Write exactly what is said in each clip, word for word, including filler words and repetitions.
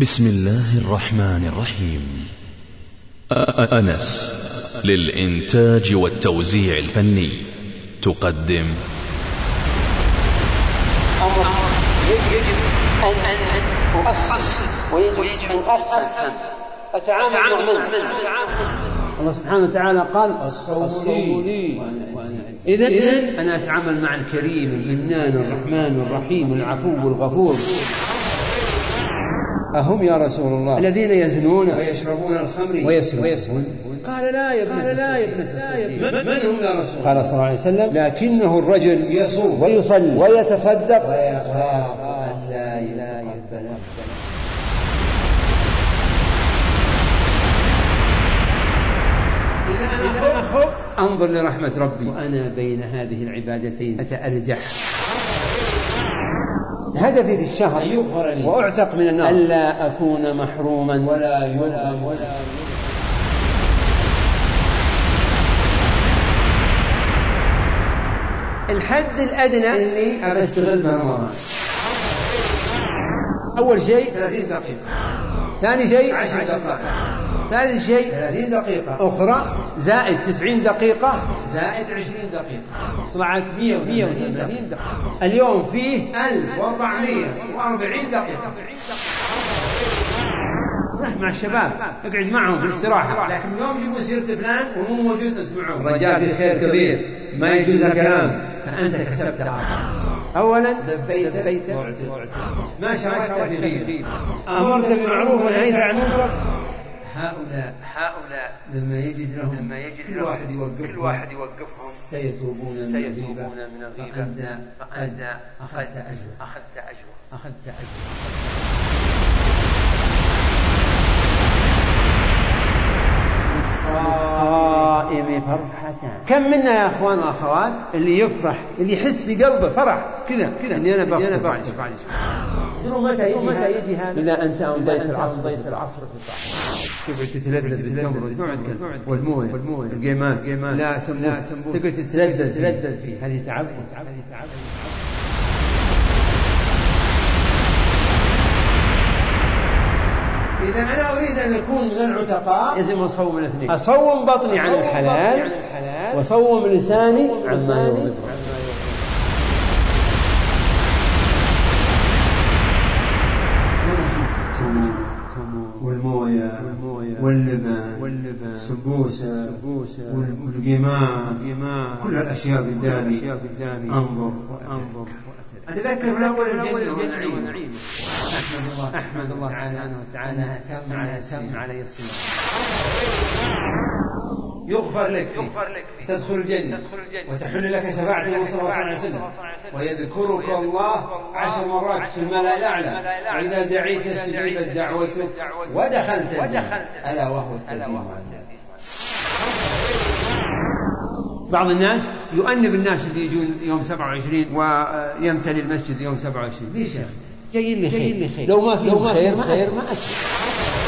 بسم الله الرحمن الرحيم. أنس للإنتاج والتوزيع الفني تقدم أمر يجب أن أؤسس ويجب أن أفهم أتعامل مع من. الله سبحانه وتعالى قال الصوم لي، إذن أنا أتعامل مع الكريم المنان الرحمن الرحيم العفو الغفور. أهم يا رسول الله الذين يزنون ويشربون الخمر ويسرقون؟ قال لا يا ابنة لا يا ابنة الصديق. من هم يا رسول الله؟ قال صلى الله عليه وسلم لكنه الرجل يصوم ويصلي ويتصدق ويخاف أن لا يبتلى. إذا أنا خفت أنظر لرحمة ربي وأنا بين هذه العبادتين أتأرجح. هدفي في الشهر وأعتق من النار ألا أكون محروما ولا يظلم ولا الحد الأدنى اللي أبستغل رمضان. أول شيء ثلاثين دقيقة، ثاني شيء عشر دقائق، ثالث شيء ثلاثين دقيقة أخرى زائد تسعين دقيقة زائد عشرين دقيقة، طلعت مئة وثمانين دقيقة. اليوم فيه ألف وأربعمئة وأربعين دقيقة. روح مع الشباب اقعد معهم في الاستراحة، لكن يوم يجيبوا سيرة فلان ومو موجود نسمعه. الرجال في خير كبير ما يجوز كلام، فأنت كسبت عرض. أولا دبيت بيت ما شاركت في غيره، أمرت بالمعروف ونهيت عن المنكر. هؤلاء هؤلاء لما يجد لهم لما يجد كل واحد يوقف كل واحد يوقفهم سيتوبون من الغيبة من الغيبة فأنت أخذت أجر أخذت أجر أخذت أجر. للصائم فرحتان. كم منا يا أخوان وأخوات اللي يفرح اللي يحس بقلبه فرح كذا كذا إني أنا بفرح بعد متى متى يجي هذا؟ إذا أنت أمضيت العصر أمضيت العصر في الطاعة تقعد تتلذذ بالتمر والمويه والمويه القيمات لا سموه تقعد تتلذذ تتلذذ فيه. هذه تعب هذه تعب. إذا أنا أريد أن أكون من العتقاء لازم أصوم الاثنين، أصوم بطني عن الحلال وأصوم لساني عما يغضب. والمويه واللبن والسمبوسة والقيمات كل هالأشياء قدامي أنظر وأنظر أتذكر من أول الجنة والنعيم. أحمد الله تعالى تم علي الصيام يغفر لك فيه تدخل الجنة وتحل لك شفاعة المصطفى صلى الله عليه وسلم ويذكرك الله عشر مرات في الملأ الأعلى وإذا دعيت استجيبت دعوتك ودخلت الجنة ألا وهو التدين. بعض الناس يؤنب الناس اللي يجون يوم سبعة وعشرين ويمتلي المسجد يوم سبعة وعشرين. ليش يا أخي؟ جايين لخير، لو ما فيه خير ما خير ما أسر.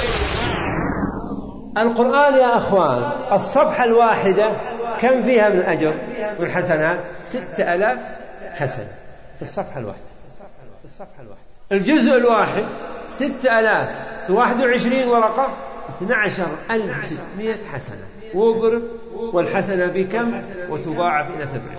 القرآن يا أخوان الصفحة الواحدة كم فيها من الأجر والحسنات؟ ستة ألاف حسنة في الصفحة الواحدة. الصفحة الواحدة الجزء الواحد ستة ألاف في واحد وعشرين ورقة اثنى عشر ألف ستمائة حسنة. واضرب والحسنة بكم وتضاعف إلى سبعين.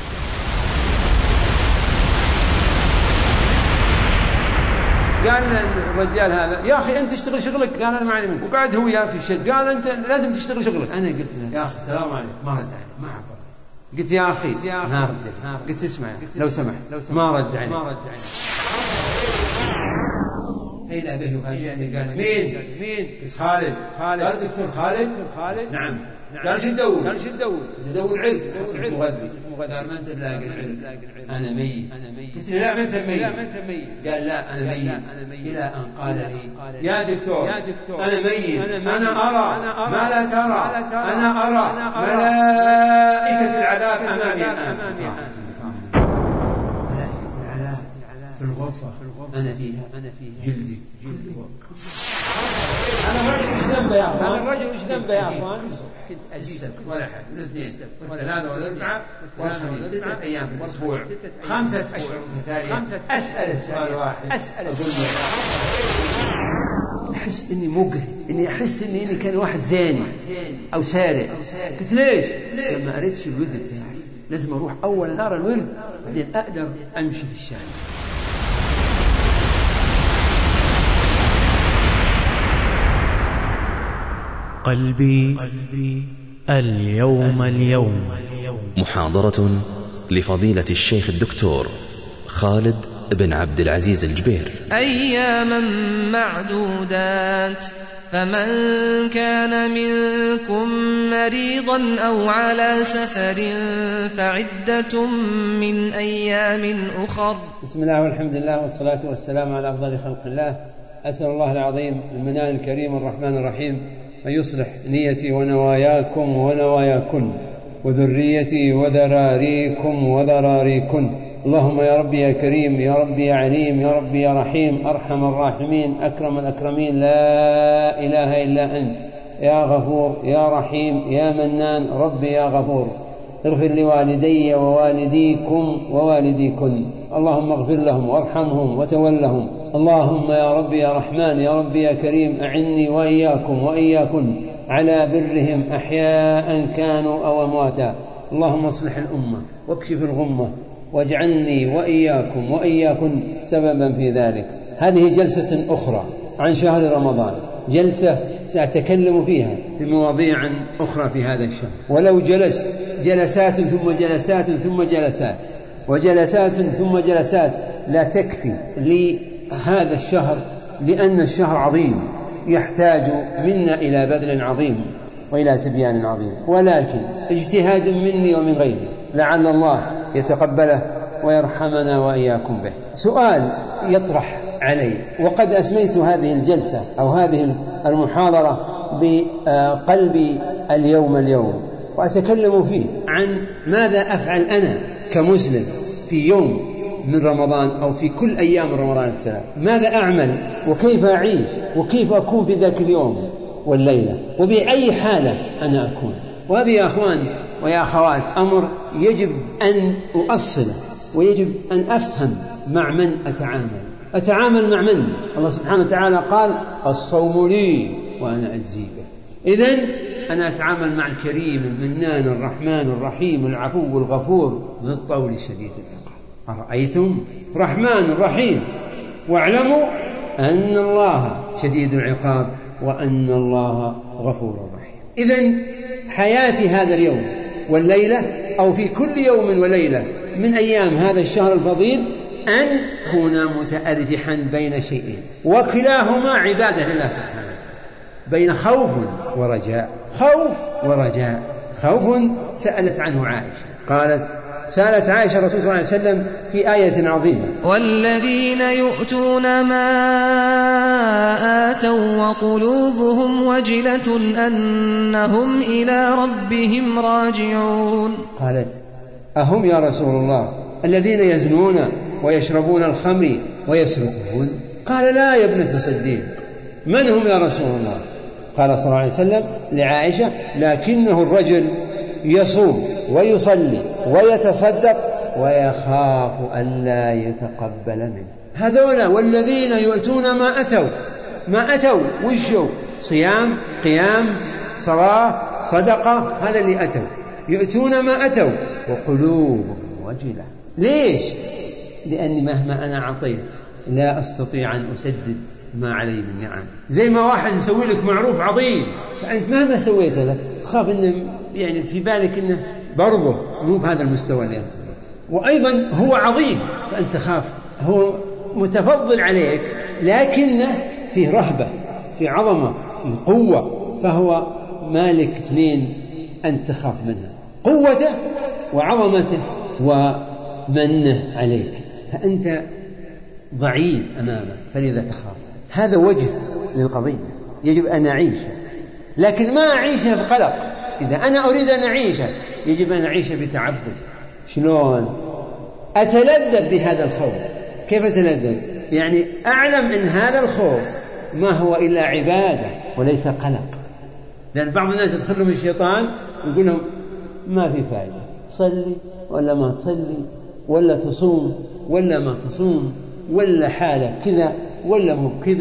قال الرجال هذا يا أخي أنت تشتغل شغلك. قال أنا ما عندي منك. وقعد هو يا في شد. قال أنت لازم تشتغل شغلك. أنا قلت له يا أخي السلام عليكم ما رد علي ما عبر. قلت يا أخي ما رد. قلت اسمع لو سمحت ما رد علي ما رد علي. إلى به وفاجئني قال مين مين؟ خالد خالد. قال دكتور خالد خالد نعم. قال شو تدور؟ قال شو تدور؟ تدور علم مغذي. قال ما أنت بلاقي العلم أنا ميت. قلت له لا ما أنت ميت. قال لا أنا ميت. إلى أن قال لي يا دكتور أنا ميت أنا أرى ما لا ترى أنا أرى ملائكة العذاب أمامي الآن. ملائكة العذاب في الغرفة أنا فيها أنا فيها جلدي جلدي أنا الرجل إيش ذنبه يا أخوان؟ أنا الرجل إيش ذنبه يا أخوان؟ كنت أجيب ولا حد ولا اثنين ولا ثلاثة ولا أربعة ولا خمسة ستة أيام في الأسبوع خمسة أشهر متتالية أسأل السؤال واحد أسأل السؤال أحس إني مجرم، إني أحس إني, إني كان واحد زاني أو سارق. قلت ليش؟ لما أردش الورد بتاعي لازم أروح أولا أرى الورد بعدين أقدر أمشي في الشارع. قلبي اليوم اليوم. محاضرة لفضيلة الشيخ الدكتور خالد بن عبد العزيز الجبير. أياما معدودات، فمن كان منكم مريضا أو على سفر فعدة من أيام أخر. بسم الله والحمد لله والصلاة والسلام على أفضل خلق الله. أسأل الله العظيم المنان الكريم الرحمن الرحيم أن يصلح نيتي ونواياكم ونواياكن وذريتي وذراريكم وذراريكن. اللهم يا ربي يا كريم، يا ربي يا عليم، يا ربي يا رحيم، أرحم الراحمين، أكرم الأكرمين، لا إله إلا أنت، يا غفور يا رحيم يا منان، ربي يا غفور، اغفر لوالدي ووالديكم ووالديكن، اللهم اغفر لهم وارحمهم وتولهم. اللهم يا ربي يا رحمن يا ربي يا كريم، أعني وإياكم وإياكن على برهم أحياء كانوا أو أمواتا. اللهم اصلح الأمة واكشف الغمة واجعلني وإياكم وإياكن سببا في ذلك. هذه جلسة أخرى عن شهر رمضان، جلسة سأتكلم فيها في مواضيع أخرى في هذا الشهر، ولو جلست جلسات ثم جلسات ثم جلسات وجلسات ثم جلسات لا تكفي لهذا الشهر، لأن الشهر عظيم يحتاج منا إلى بذل عظيم وإلى تبيان عظيم، ولكن اجتهاد مني ومن غيري لعل الله يتقبله ويرحمنا وإياكم به. سؤال يطرح علي، وقد أسميت هذه الجلسة أو هذه المحاضرة بقلبي اليوم اليوم، وأتكلم فيه عن ماذا أفعل أنا كمسلم في يوم من رمضان أو في كل أيام رمضان الثلاث، ماذا أعمل وكيف أعيش وكيف أكون في ذاك اليوم والليلة وبأي حالة أنا أكون. وهذه يا أخوان ويا أخوات أمر يجب أن أؤصله، ويجب أن أفهم مع من أتعامل أتعامل مع من. الله سبحانه وتعالى قال الصوم لي وأنا أجزي به. إذن أنا أتعامل مع الكريم المنان الرحمن الرحيم العفو الغفور ذي الطول الشديد العقاب. أرأيتم رحمن رحيم، واعلموا أن الله شديد العقاب وأن الله غفور رحيم. إذن حياتي هذا اليوم والليلة أو في كل يوم وليلة من أيام هذا الشهر الفضيل أن أكون متأرجحا بين شيئين، وكلاهما عبادة لله سبحانه، بين خوف ورجاء. خوف ورجاء. خوف سألت عنه عائشة، قالت سألت عائشة الرسول صلى الله عليه وسلم في آية عظيمة: والذين يؤتون ما آتوا وقلوبهم وجلة أنهم إلى ربهم راجعون. قالت أهم يا رسول الله الذين يزنون ويشربون الخمر ويسرقون؟ قال لا يا ابنة صديق. من هم يا رسول الله؟ قال صلى الله عليه وسلم لعائشة: لكنه الرجل يصوم ويصلي ويتصدق ويخاف ألا يتقبل منه. هذولا والذين يؤتون ما أتوا. ما أتوا وشوا؟ صيام، قيام، صلاة، صدقة، هذا اللي أتوا. يؤتون ما أتوا وقلوبهم وجلة. ليش؟ لأني مهما أنا أعطيت لا أستطيع أن أسدد ما علي من نعم. زي ما واحد يسوي لك معروف عظيم، فأنت مهما سويت له تخاف إنه يعني في بالك إنه برضه مو بهذا المستوى اللي أنت، وأيضا هو عظيم فأنت خاف. هو متفضل عليك لكنه فيه رهبة، في عظمة، في قوة، فهو مالك اثنين أن تخاف منها: قوته وعظمته ومنه عليك، فأنت ضعيف أمامه فلذا تخاف. هذا وجه للقضية يجب أن أعيشه، لكن ما أعيشه بقلق. إذا أنا أريد أن أعيشه يجب أن أعيشه بتعبد. شلون؟ أتلذذ بهذا الخوف. كيف أتلذذ؟ يعني أعلم أن هذا الخوف ما هو إلا عبادة وليس قلق. لأن بعض الناس يدخلهم الشيطان ويقول لهم ما في فائدة، صلي ولا ما تصلي، ولا تصوم ولا ما تصوم، ولا حالة كذا ولا مو كذا،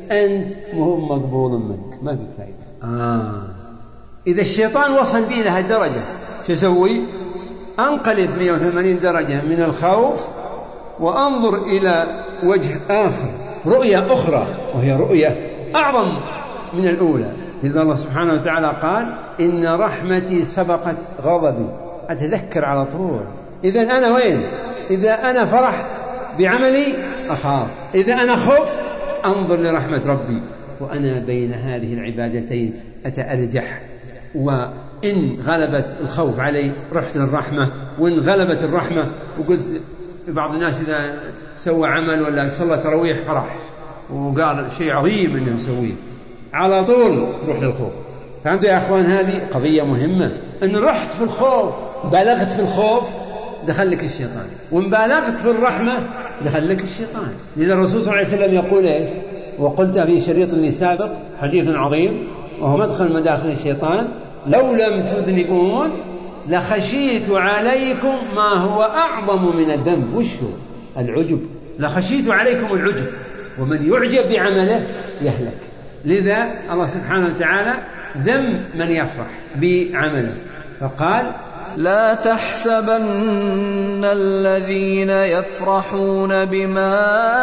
أنت مو مقبول منك، ما في فائدة. آه. إذا الشيطان وصل بي لها الدرجة شو أسوي؟ أنقلب مئة وثمانين درجة من الخوف وأنظر إلى وجه آخر، رؤية أخرى، وهي رؤية أعظم من الأولى. إذا الله سبحانه وتعالى قال إن رحمتي سبقت غضبي، أتذكر على طول. إذا أنا وين؟ إذا أنا فرحت بعملي أخاف، إذا أنا خفت أنظر لرحمة ربي، وأنا بين هذه العبادتين أتأرجح. وإن غلبت الخوف علي رحت للرحمة، وإن غلبت الرحمة وقلت بعض الناس إذا سوى عمل ولا صلى تراويح فرح وقال شيء عظيم إنه مسويه، على طول تروح للخوف. فهمتوا يا أخوان؟ هذه قضية مهمة، إن رحت في الخوف بالغت في الخوف دخل لك الشيطان، وإن بالغت في الرحمة دخل لك الشيطان. لذا الرسول صلى الله عليه وسلم يقول إيش؟ وقلت في شريط لي سابق حديث عظيم وهو مدخل مداخل الشيطان: لو لم تذنبون لخشيت عليكم ما هو أعظم من الذنب. وش هو؟ العجب. لخشيت عليكم العجب، ومن يعجب بعمله يهلك. لذا الله سبحانه وتعالى ذم من يفرح بعمله، فقال: لا تحسبن الذين يفرحون بما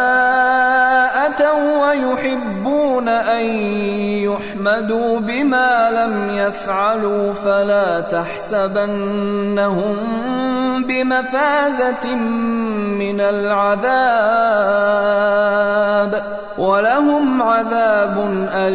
أتوا ويحبون أن يحمدوا بما لم يفعلوا فلا تحسبنهم بمفازة من العذاب ولهم عذاب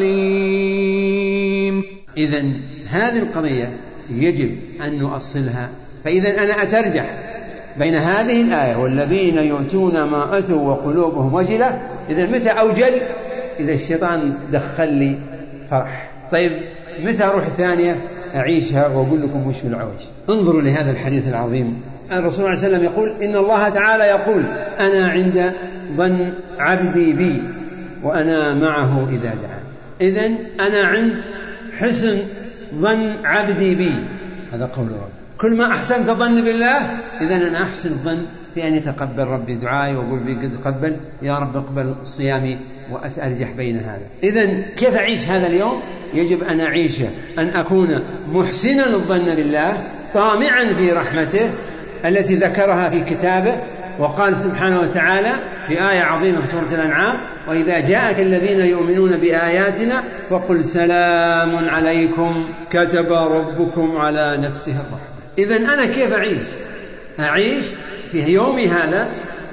أليم. إذن هذه القضية يجب أن نؤصلها. فإذا أنا أترجح بين هذه الآية والذين يؤتون ما أتوا وقلوبهم وجلة، إذا متى أوجل؟ إذا الشيطان دخل لي فرح. طيب متى أروح الثانية أعيشها وأقول لكم وش العوج؟ انظروا لهذا الحديث العظيم. الرسول صلى الله عليه وسلم يقول: إن الله تعالى يقول: أنا عند ظن عبدي بي وأنا معه إذا دعان. إذن أنا عند حسن ظن عبدي بي، هذا قول رب. كل ما أحسنت ظن بالله إذن أنا أحسن ظن في أن يتقبل ربي دعائي، وأقول بي قد قبل يا رب اقبل صيامي، وأتأرجح بين هذا. إذن كيف أعيش هذا اليوم؟ يجب أن أعيش أن أكون محسنا الظن بالله، طامعا في رحمته التي ذكرها في كتابه، وقال سبحانه وتعالى في آية عظيمة في سورة الأنعام: وإذا جاءك الذين يؤمنون بآياتنا فقل سلام عليكم كتب ربكم على نفسه الرحمة. إذن أنا كيف أعيش؟ أعيش في يومي هذا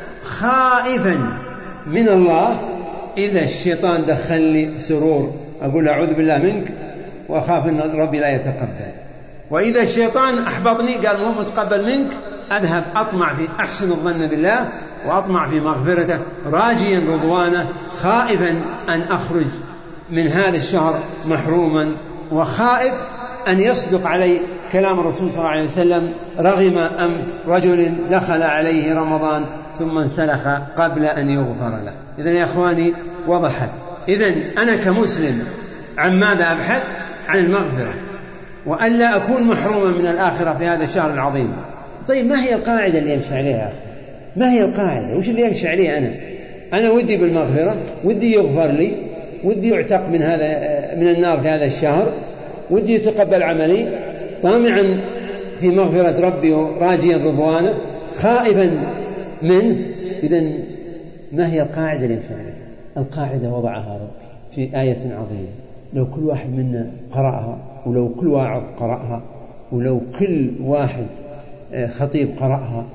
خائفا من الله. إذا الشيطان دخل لي سرور أقول أعوذ بالله منك وأخاف أن ربي لا يتقبل. وإذا الشيطان أحبطني قال مو متقبل منك، أذهب أطمع في أحسن الظن بالله وأطمع في مغفرته راجيا رضوانه، خائفا أن أخرج من هذا الشهر محروما، وخائف أن يصدق علي كلام الرسول صلى الله عليه وسلم: رغم أنف رجل دخل عليه رمضان ثم انسلخ قبل أن يغفر له. إذن يا أخواني وضحت. إذن أنا كمسلم عن ماذا أبحث؟ عن المغفرة، وأن لا أكون محروما من الآخرة في هذا الشهر العظيم. طيب ما هي القاعدة اللي يمشي عليها يا أخي؟ ما هي القاعدة؟ وش اللي يمشي عليه أنا؟ أنا ودي بالمغفرة، ودي يغفر لي، ودي يعتق من هذا من النار في هذا الشهر، ودي يتقبل عملي، طامعا في مغفرة ربي وراجيا رضوانه، خائفا منه. إذن ما هي القاعدة اللي يمشي عليها؟ القاعدة وضعها ربي في آية عظيمة، لو كل واحد منا قرأها، ولو كل واعظ قرأها، ولو كل واحد خطيب قرأها،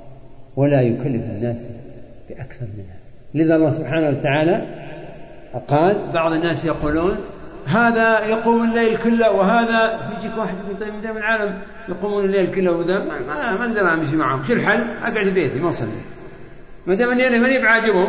ولا يكلف الناس بأكثر منها. لذا الله سبحانه وتعالى قال: بعض الناس يقولون هذا يقوم الليل كله، وهذا يجيك واحد يقول طيب من العالم يقومون الليل كله، وذا ما ما أقدر أمشي معهم، شو الحل؟ أقعد في بيتي ما أصلي، ما دام أني أنا ماني بعاجبهم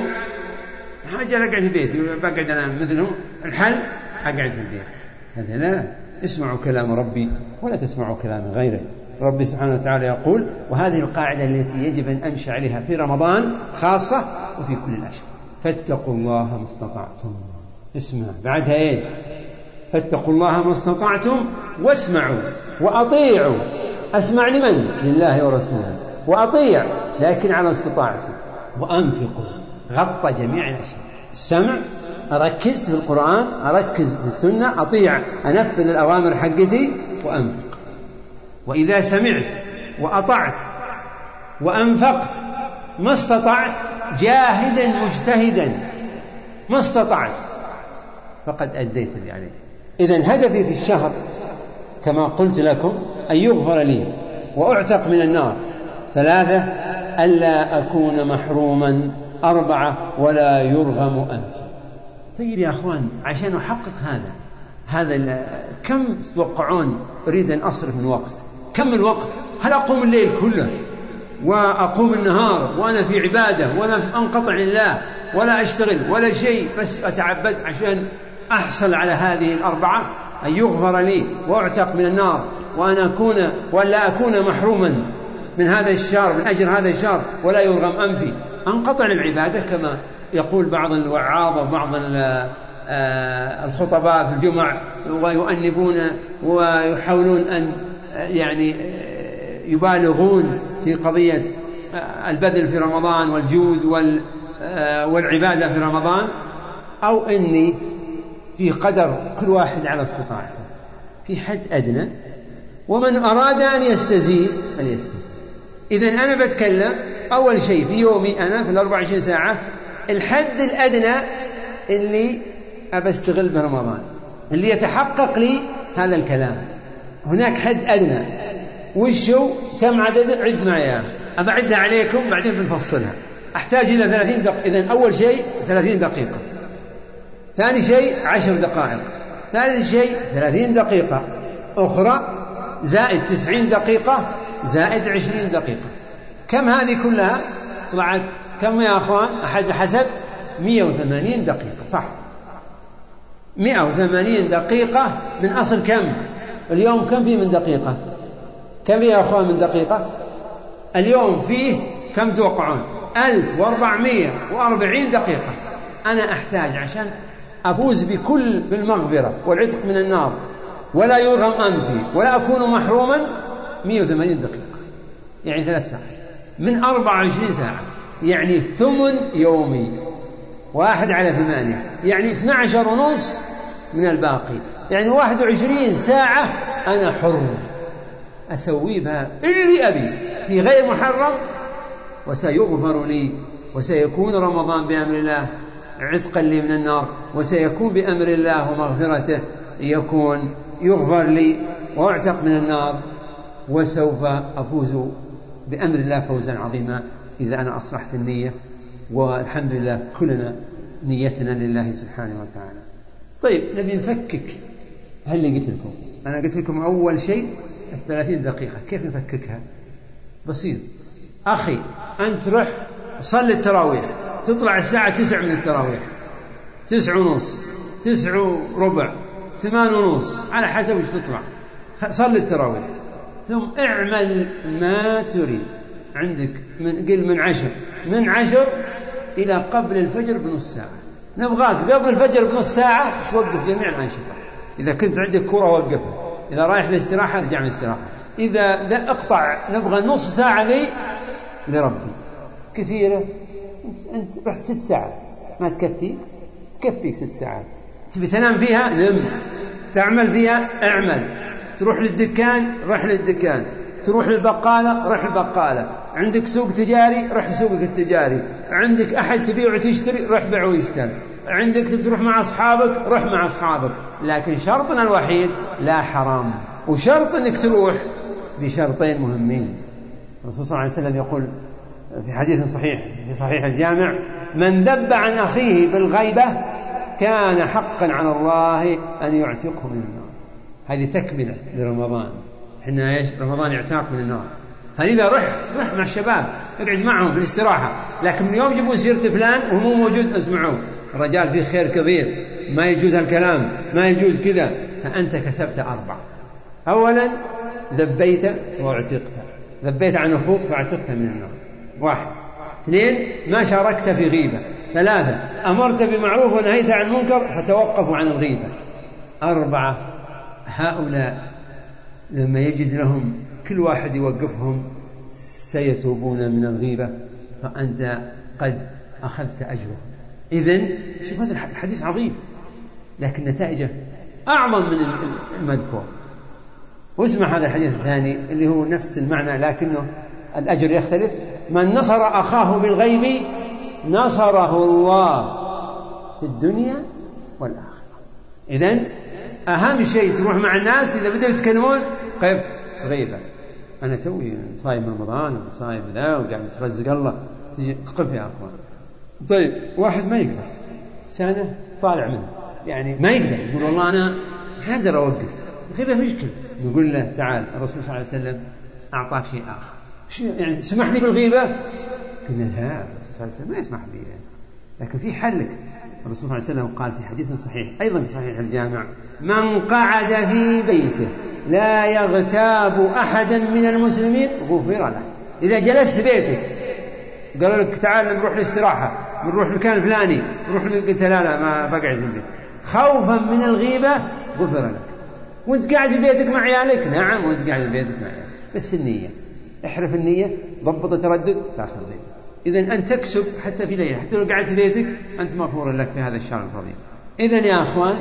حاجة أقعد في بيتي بقعد أنا مثلهم. الحل أقعد في البيت. هذا لا، اسمعوا كلام ربي ولا تسمعوا كلام غيره. ربي سبحانه وتعالى يقول: وهذه القاعدة التي يجب أن أمشي عليها في رمضان خاصة وفي كل الأشهر: فاتقوا الله ما استطعتم. اسمع بعدها إيه؟ فاتقوا الله ما استطعتم واسمعوا وأطيعوا. أسمع لمن؟ لله ورسوله، وأطيع لكن على استطاعتي، وأنفقوا. غطى جميع الأشياء: السمع، أركز في القرآن، أركز في السنة، أطيع، أنفذ الأوامر حقتي وأنفق. وإذا سمعت وأطعت وأنفقت ما استطعت جاهدا مجتهدا ما استطعت فقد أديت اللي عليك. إذن هدفي في الشهر كما قلت لكم أن يغفر لي وأعتق من النار. ثلاثة ألا أكون محروما. أربعة ولا يرغم أنفي. طيب يا أخوان، عشان أحقق هذا هذا كم تتوقعون أريد أن أصرف من وقت؟ كم الوقت؟ هل أقوم الليل كله وأقوم النهار وأنا في عبادة ولا أنقطع لله ولا أشتغل ولا شيء، بس أتعبد عشان أحصل على هذه الأربعة؟ أن يغفر لي وأعتق من النار وأن أكون ولا أكون محروما من هذا الشهر، من أجر هذا الشهر، ولا يرغم أنفي. أنقطع العبادة كما يقول بعض الوعاظ وبعض الخطباء في الجمع ويؤنبون ويحاولون أن يعني يبالغون في قضية البذل في رمضان والجود والعبادة في رمضان، أو أني في قدر كل واحد على استطاعته، في حد أدنى، ومن أراد أن يستزيد فليستزيد. إذن أنا بتكلم أول شيء في يومي أنا في الأربع وعشرين ساعة الحد الأدنى اللي أبى أستغل برمضان، اللي يتحقق لي هذا الكلام. هناك حد أدنى، وشو كم عدد؟ عد معي يا أخي، أبعدها عليكم بعدين بنفصلها. أحتاج إلى ثلاثين دقيقة. إذن أول شيء ثلاثين دقيقة، ثاني شيء عشر دقائق، ثالث شيء ثلاثين دقيقة أخرى زائد تسعين دقيقة زائد عشرين دقيقة. كم هذه كلها؟ طلعت كم يا أخوان؟ أحد حسب مئة وثمانين دقيقة، صح؟ مئة وثمانين دقيقة من أصل كم؟ اليوم كم فيه من دقيقة؟ كم يا أخوان من دقيقة؟ اليوم فيه كم توقعون؟ ألف وأربعمائة وأربعين دقيقة. أنا أحتاج عشان أفوز بكل بالمغفرة والعتق من النار ولا يرغم أنفي ولا أكون محروما مئة وثمانين دقيقة، يعني ثلاث ساعات من أربع وعشرين ساعة، يعني ثمن يومي واحد على ثمانية، يعني اثنى عشر ونص من الباقي، يعني واحد وعشرين ساعة أنا حر أسوي بها اللي أبي في غير محرم، وسيغفر لي، وسيكون رمضان بأمر الله عتقا لي من النار، وسيكون بأمر الله ومغفرته يكون يغفر لي وأعتق من النار، وسوف أفوز بأمر الله فوزا عظيما إذا أنا أصلحت النية. والحمد لله كلنا نيتنا لله سبحانه وتعالى. طيب نبي نفكك. هل اللي قلت لكم أنا قلت لكم أول شيء الثلاثين دقيقة، كيف نفككها؟ بسيط أخي، أنت رح صلي التراويح، تطلع الساعة تسع من التراويح، تسع ونص، تسع وربع، ثمان ونص، على حسب وش تطلع، صلي التراويح، ثم اعمل ما تريد. عندك من قل من عشر من عشر إلى قبل الفجر بنص ساعة، نبغاك قبل الفجر بنص ساعة توقف جميع الأنشطة. إذا كنت عندك كرة وقفها، إذا رايح للاستراحة ارجع من الاستراحة، إذا ذا اقطع نبغى نص ساعة ذي لربي كثيرة. أنت رحت ست ساعات ما تكفي، تكفيك ست ساعات، تبي تنام فيها نم، تعمل فيها اعمل، تروح للدكان رح للدكان، تروح للبقالة رح البقالة، عندك سوق تجاري رح سوقك التجاري، عندك أحد تبيع وتشتري رح بيع ويشتري، عندك تبي تروح مع أصحابك رح مع أصحابك. لكن شرطنا الوحيد لا حرام، وشرط أنك تروح بشرطين مهمين. الرسول صلى الله عليه وسلم يقول في حديث صحيح في صحيح الجامع: من ذب عن أخيه بالغيبة كان حقا على الله أن يعتقه من النار. هذه تكملة لرمضان، إحنا إيش رمضان يعتاق من النار. فإذا رح رح مع الشباب اقعد معهم في الاستراحة، لكن من يوم جيبوا سيرة فلان وهو موجود اسمعوه، الرجال فيه خير كبير، ما يجوز الكلام، ما يجوز كذا، فأنت كسبت أربع. أولا ذبيت واعتقت، ذبيت عن أخوك فاعتقت من النار، واحد. اثنين ما شاركت في غيبة. ثلاثة أمرت بمعروف ونهيت عن منكر فتوقفوا عن الغيبة. أربعة هؤلاء لما يجد لهم كل واحد يوقفهم سيتوبون من الغيبة، فأنت قد أخذت أجره. إذن شوف هذا الحديث عظيم لكن نتائجه أعظم من المذكور. واسمع هذا الحديث الثاني اللي هو نفس المعنى لكنه الأجر يختلف. من نصر أخاه بالغيب نصره الله في الدنيا والآخرة. إذن أهم شيء تروح مع الناس إذا بدأوا يتكلمون قيب غيبة، أنا توي صايم رمضان وصايم ذا وقاعد يترزق الله، تجي قف يا أخوان. طيب واحد ما يقدر سنة طالع منه يعني ما يقدر يقول والله أنا ما أقدر أوقف الغيبة مشكلة، نقول له تعال الرسول صلى الله عليه وسلم أعطاك شيء آخر، شو يعني سمح لي بالغيبة؟ قلنا لا الرسول صلى الله عليه وسلم ما يسمح لي يعني. لكن في حلك. الرسول صلى الله عليه وسلم قال في حديث صحيح أيضا في صحيح الجامع من قعد في بيته لا يغتاب أحدا من المسلمين غفر له. إذا جلست بيتك قالوا لك تعال نروح للاستراحة نروح مكان فلاني نروح، قلت لا لا ما بقعد في البيت خوفا من الغيبة غفر لك. وانت قاعد في بيتك مع عيالك نعم وانت قاعد في بيتك مع عيالك، بس النية احرف النية ضبط التردد تأخذ غيبة. إذن أن تكسب حتى في ليلة حتى لو قاعد في بيتك أنت مغفور لك في هذا الشهر الفضيل. إذن يا أخوان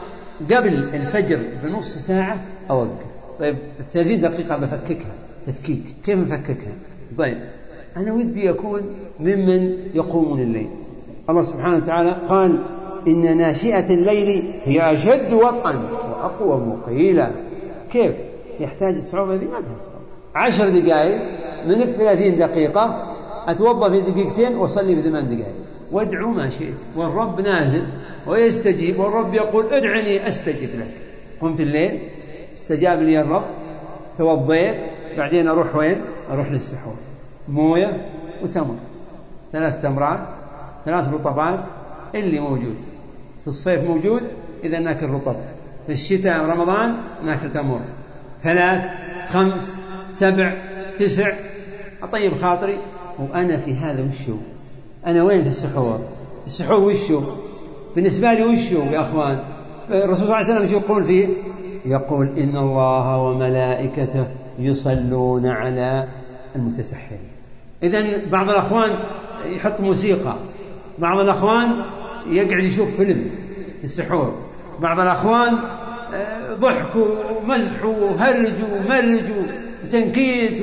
قبل الفجر بنص ساعة أوقف. طيب الثلاثين دقيقة بفككها تفكيك. كيف نفككها؟ طيب أنا ودي أكون ممن يقومون الليل. الله سبحانه وتعالى قال إن ناشئة الليل هي أشد وطئا وأقوى قيلا. كيف؟ يحتاج الصعوبة ذي ما فيها صعوبة. عشر دقائق من الثلاثين دقيقة أتوضأ في دقيقتين وصلي في ثمان دقائق وادعو ما شئت والرب نازل ويستجيب، والرب يقول ادعني أستجب لك. قمت الليل استجاب لي الرب توضيت بعدين أروح وين؟ أروح للسحور موية وتمر، ثلاث تمرات ثلاث رطبات اللي موجود. في الصيف موجود إذا ناكل رطب، في الشتاء رمضان ناكل تمر. ثلاث خمس سبع تسع أطيب خاطري. وأنا في هذا وشو أنا وين في السحور؟ السحور وشو بالنسبة لي وشو يا أخوان؟ الرسول صلى الله عليه وسلم شو يقول فيه؟ يقول إن الله وملائكته يصلون على المتسحرين. إذن بعض الأخوان يحط موسيقى، بعض الأخوان يقعد يشوف فيلم في السحور، بعض الأخوان ضحك ومزح وهرج ومرج وتنكيت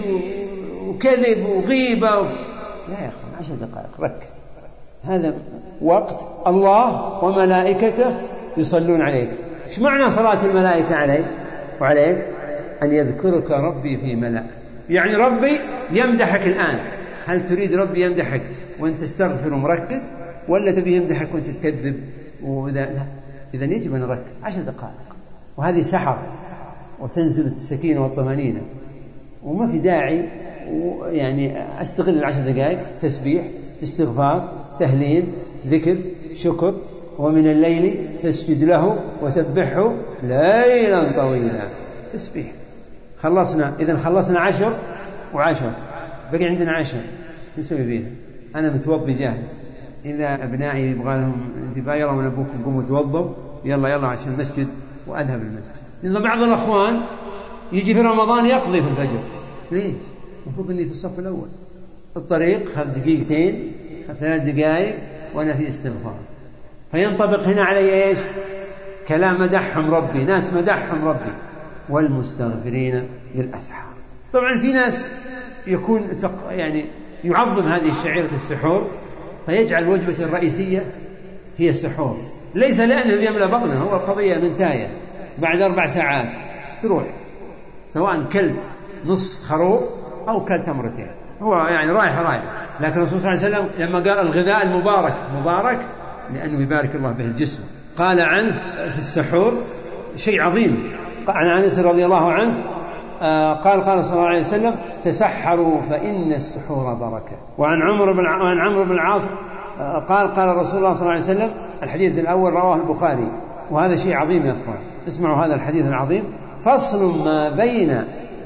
وكذب وغيبة و... لا يا أخوان عشر دقائق ركز. هذا وقت الله وملائكته يصلون عليك. إيش معنى صلاة الملائكة عليك وعليك؟ أن يذكرك ربي في ملأ، يعني ربي يمدحك الآن. هل تريد ربي يمدحك وأنت تستغفر ومركز، ولا تبي يمدحك وأنت تكذب وذا؟ لا. إذن يجب أن نركز عشر دقائق، وهذه سحر وتنزل السكينة والطمأنينة، وما في داعي يعني أستغل العشر دقائق تسبيح استغفار تهليل ذكر شكر. ومن الليل فاسجد له وسبحه ليلا طويلا. تسبيح. خلصنا. إذن خلصنا عشر وعشر، بقي عندنا عشر نسوي فيها. أنا متوضي جاهز، إذا أبنائي يبغى لهم انتباه يلا من أبوكم قوموا توضوا يلا يلا عشان المسجد وأذهب المسجد. لأن بعض الأخوان يجي في رمضان يقضي في الفجر. ليش؟ المفروض أني في الصف الأول. الطريق خذ دقيقتين خذ ثلاث دقائق وأنا في استغفار. فينطبق هنا علي إيش؟ كلام مدحهم ربي، ناس مدحهم ربي والمستغفرين بالأسحار. طبعا في ناس يكون يعني يعظم هذه شعيرة السحور فيجعل وجبة الرئيسية هي السحور، ليس لأنه يملأ بطنه، هو القضية منتهية بعد أربع ساعات تروح، سواء كلت نص خروف أو كلت تمرتين، هو يعني رايح رايح. لكن الرسول صلى الله عليه وسلم لما قال الغذاء المبارك مبارك لأنه يبارك الله به الجسم، قال عنه في السحور شيء عظيم. عن أنس رضي الله عنه قال قال صلى الله عليه وسلم تسحروا فإن السحور بركة. وعن عمرو بن وعن عمرو بن العاص قال قال رسول الله صلى الله عليه وسلم، الحديث الأول رواه البخاري، وهذا شيء عظيم يا أخوان. اسمعوا هذا الحديث العظيم: فصل ما بين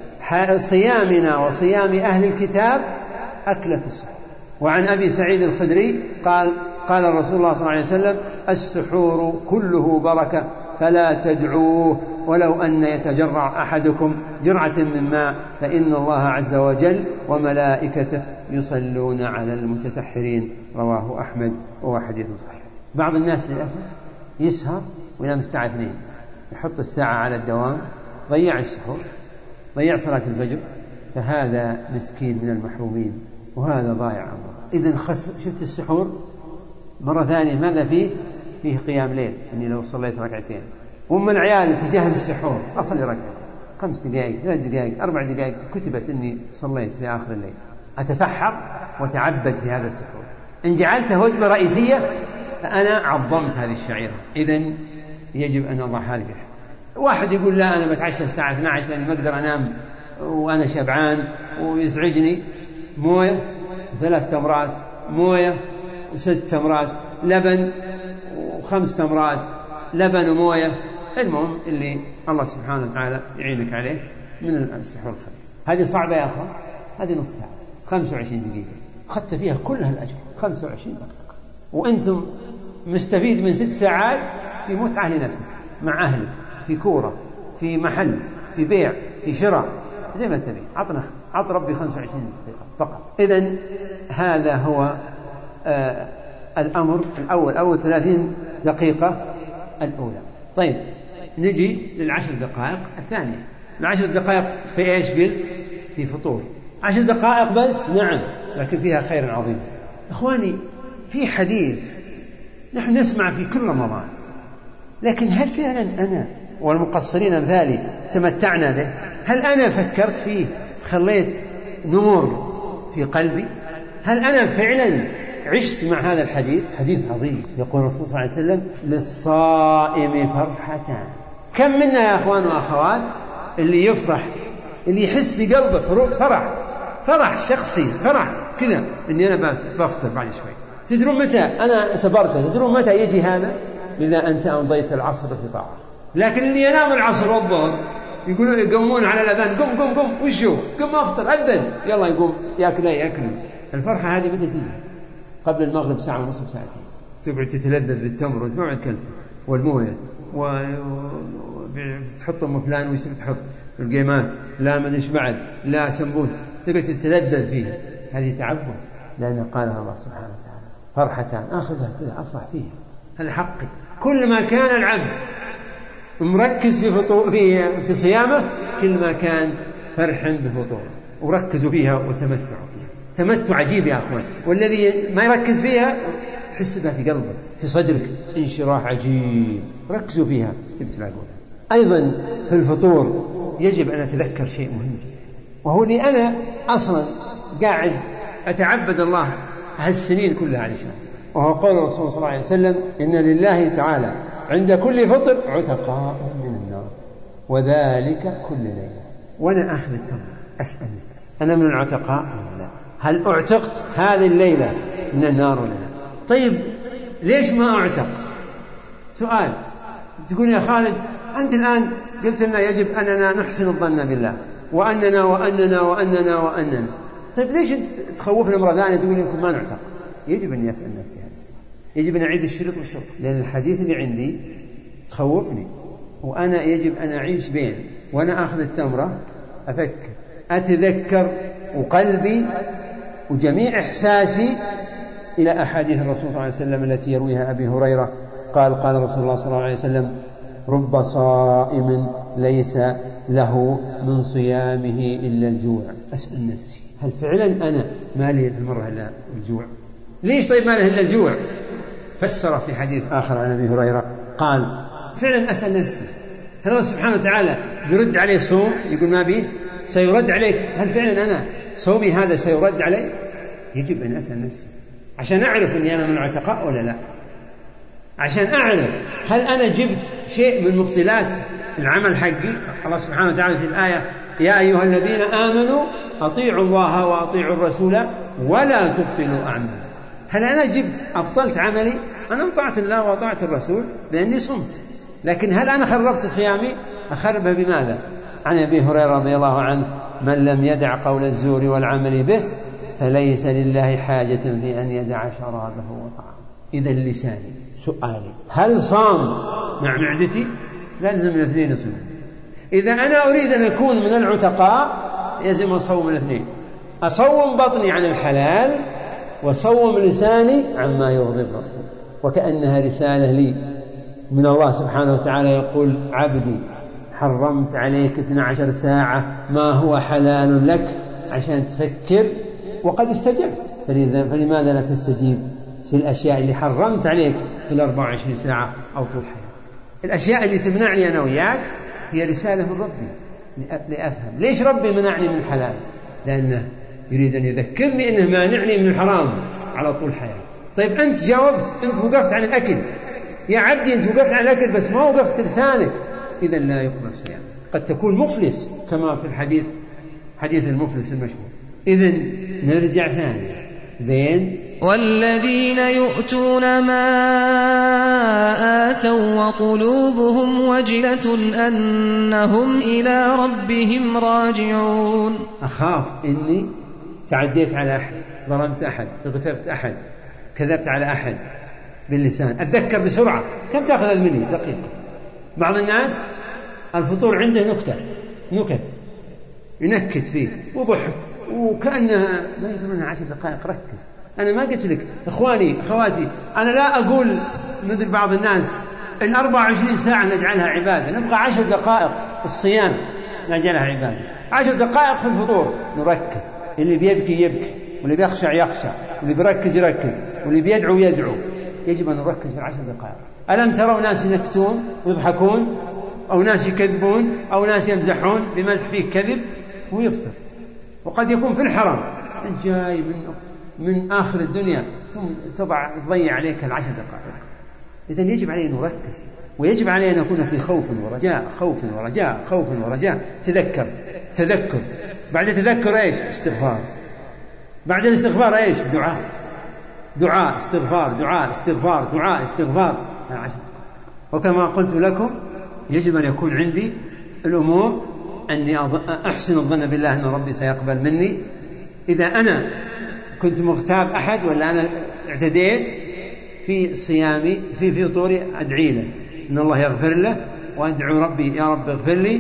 صيامنا وصيام أهل الكتاب أكلة السحور. وعن أبي سعيد الخدري قال قال الرسول الله صلى الله عليه وسلم: السحور كله بركة فلا تدعوه ولو أن يتجرع أحدكم جرعة من ماء فإن الله عز وجل وملائكته يصلون على المتسحرين. رواه أحمد وهو حديث صحيح. بعض الناس للأسف يسهر وينام الساعة اثنين، يحط الساعة على الدوام، ضيع السحور، ضيع صلاة الفجر، فهذا مسكين من المحرومين وهذا ضايع أمره. إذن خس شفت السحور مرة ثانية ماذا فيه؟ فيه قيام ليل، أني لو صليت ركعتين. وأم العيال تجهز السحور، أصلي ركعة خمس دقائق ثلاث دقائق أربع دقائق، كتبت أني صليت في آخر الليل. أتسحر وتعبد في هذا السحور. إن جعلته وجبة رئيسية فأنا عظمت هذه الشعيرة. إذن يجب أن الله هذه. واحد يقول لا أنا بتعشى الساعة اثنتي عشرة لأني ما أقدر أنام وأنا شبعان ويزعجني، موية ثلاث تمرات، موية وست تمرات، لبن وخمس تمرات، لبن وموية، المهم اللي الله سبحانه وتعالى يعينك عليه من السحور الخفيف. هذه صعبة يا أخوان، هذه نص ساعة خمسة وعشرين دقيقة أخذت فيها كل هالأجر، خمسة وعشرين دقيقة، وأنتم مستفيد من ست ساعات في متعة لنفسك مع أهلك، في كورة، في محل، في بيع، في شراء، زي ما تبي. عطنا عط ربي خمسة وعشرين دقيقة فقط. إذن هذا هو آه الأمر الأول، أول ثلاثين دقيقة الأولى. طيب نجي للعشر دقائق الثانية. العشر دقائق في إيش قل؟ في فطور. عشر دقائق بس، نعم، لكن فيها خير عظيم. إخواني في حديث نحن نسمع في كل رمضان، لكن هل فعلا أنا والمقصرين مثالي تمتعنا به؟ هل أنا فكرت فيه خليت نور في قلبي؟ هل أنا فعلا عشت مع هذا الحديث؟ حديث عظيم. يقول الرسول صلى الله عليه وسلم للصائم فرحتان. كم منا يا أخوان وأخوات اللي يفرح، اللي يحس بقلبه فرح، فرح شخصي، فرح كذا إني أنا بفطر بعد شوي. تدرون متى أنا سبرت؟ تدرون متى يجي هذا؟ إذا أنت أمضيت العصر في طاعة. لكن اللي ينام العصر والظهر يقولون يقومون على الأذان، قم قم قم، وشو قم أفطر، أذن، يلا يقوم يأكل يأكل. الفرحة هذه متى تيجي؟ قبل المغرب ساعة ونصف ساعتين، تقعد تتلذذ بالتمر وتموعد كلب والموية وتحط أم فلان ويصير تحط القيمات، لا مدري بعد، لا سمبوس، تقعد تتلذذ فيها. هذه تعبد، لأن قالها الله سبحانه وتعالى فرحتان، آخذها كذا أفرح فيها، هذا حقي. كل ما كان العبد مركز في فطور في في صيامه كل ما كان فرحا بفطوره، وركزوا فيها وتمتعوا فيها. تمتع عجيب يا أخوان، والذي ما يركز فيها تحس بها في قلبك في صدرك انشراح عجيب. ركزوا فيها تلاقون. أيضا في الفطور يجب أن أتذكر شيء مهم جدا، وهو لي أنا أصلا قاعد أتعبد الله هالسنين كلها علشان، وهو قول الرسول صلى الله عليه وسلم إن لله تعالى عند كل فطر عتقاء من النار وذلك كل ليلة. وأنا آخذ التمر أسأل أنا من العتقاء ولا لا؟ هل أعتقت هذه الليلة من النار ولا لا؟ طيب ليش ما أعتق؟ سؤال. تقول يا خالد أنت الآن قلت لنا يجب أننا نحسن الظن بالله وأننا وأننا وأننا وأننا، طيب ليش أنت تخوفنا مرة ثانية تقول لكم ما نعتق؟ يجب أن يسأل نفسي هذا السؤال، يجب أن أعيد الشريط والشرط، لأن الحديث اللي عندي تخوفني، وأنا يجب أن أعيش بين وأنا أخذ التمرة أفكر أتذكر، وقلبي وجميع إحساسي إلى أحاديث الرسول صلى الله عليه وسلم التي يرويها أبي هريرة قال قال رسول الله صلى الله عليه وسلم رب صائم ليس له من صيامه إلا الجوع. أسأل نفسي هل فعلا أنا ما لي المرة إلا الجوع؟ ليش طيب ما له إلا الجوع؟ فسر في حديث آخر عن أبي هريرة قال فعلا أسأل نفسي هل الله سبحانه وتعالى يرد عليه الصوم؟ يقول ما به سيرد عليك، هل فعلا أنا صومي هذا سيرد علي؟ يجب أن أسأل نفسي عشان أعرف أني أنا من العتقاء ولا لا، عشان أعرف هل أنا جبت شيء من مبطلات العمل حقي. الله سبحانه وتعالى في الآية يا أيها الذين آمنوا أطيعوا الله وأطيعوا الرسول ولا تبطلوا أعمالكم. هل أنا جبت أبطلت عملي؟ أنا أطعت الله وأطعت الرسول بأني صمت، لكن هل أنا خربت صيامي؟ أخربه بماذا؟ عن أبي هريرة رضي الله عنه من لم يدع قول الزور والعمل به فليس لله حاجة في أن يدع شرابه وطعامه. إذا اللساني سؤالي هل صام مع معدتي؟ لازم الاثنين يصوم. إذا أنا أريد أن أكون من العتقاء يجب أصوم الاثنين، أصوم بطني عن الحلال وصوم لساني عما يغضب وكأنها رسالة لي من الله سبحانه وتعالى، يقول: عبدي حرمت عليك اثنتا عشرة ساعة ما هو حلال لك عشان تفكر، وقد استجبت، فلماذا لا تستجيب في الأشياء اللي حرمت عليك في الأربع وعشرين ساعة أو طول حياتك؟ الأشياء اللي تمنعني أنا وياك هي رسالة من ربي لأفهم ليش ربي منعني من الحلال، لأنه يريد أن يذكرني أنه مانعني من الحرام على طول حياتي. طيب أنت جاوبت، أنت وقفت عن الأكل يا عبدي، أنت وقفت عن الأكل بس ما وقفت لسانك، إذا لا يقبل صيام. قد تكون مفلس كما في الحديث، حديث المفلس المشهور. إذن نرجع ثاني بين والذين يؤتون ما آتوا وقلوبهم وجلة أنهم إلى ربهم راجعون. أخاف إني تعديت على أحد، ظلمت أحد، اغتبت أحد، كذبت على أحد باللسان، أتذكر بسرعة. كم تأخذ مني؟ دقيقة. بعض الناس الفطور عنده نكتة نكت ينكت فيه وضحك وكأنها ما يدرون عشر دقائق. ركز، أنا ما قلت لك إخواني أخواتي، أنا لا أقول مثل بعض الناس الأربع وعشرين ساعة نجعلها عبادة، نبقى عشر دقائق الصيام نجعلها عبادة، عشر دقائق في الفطور نركز. اللي بيبكي يبكي، واللي بيخشع يخشع، واللي بيركز يركز، واللي بيدعو يدعو. يجب أن نركز في العشر دقائق. ألم تروا ناس ينكتون ويضحكون، أو ناس يكذبون، أو ناس يمزحون بمزح فيه كذب ويفطر، وقد يكون في الحرام، أنت جاي من من آخر الدنيا ثم تضع تضيع عليك العشر دقائق. إذن يجب علينا أن نركز، ويجب علينا أن نكون في خوف ورجاء، خوف ورجاء، خوف ورجاء. تذكر تذكر بعد تذكر إيش؟ استغفار. بعد الاستغفار إيش؟ دعاء دعاء استغفار دعاء استغفار دعاء استغفار. وكما قلت لكم يجب أن يكون عندي الأمور أني أحسن الظن بالله أن ربي سيقبل مني. إذا أنا كنت مغتاب أحد ولا أنا اعتديت في صيامي في فطوري، أدعي له إن الله يغفر له، وأدعو ربي يا رب اغفر لي،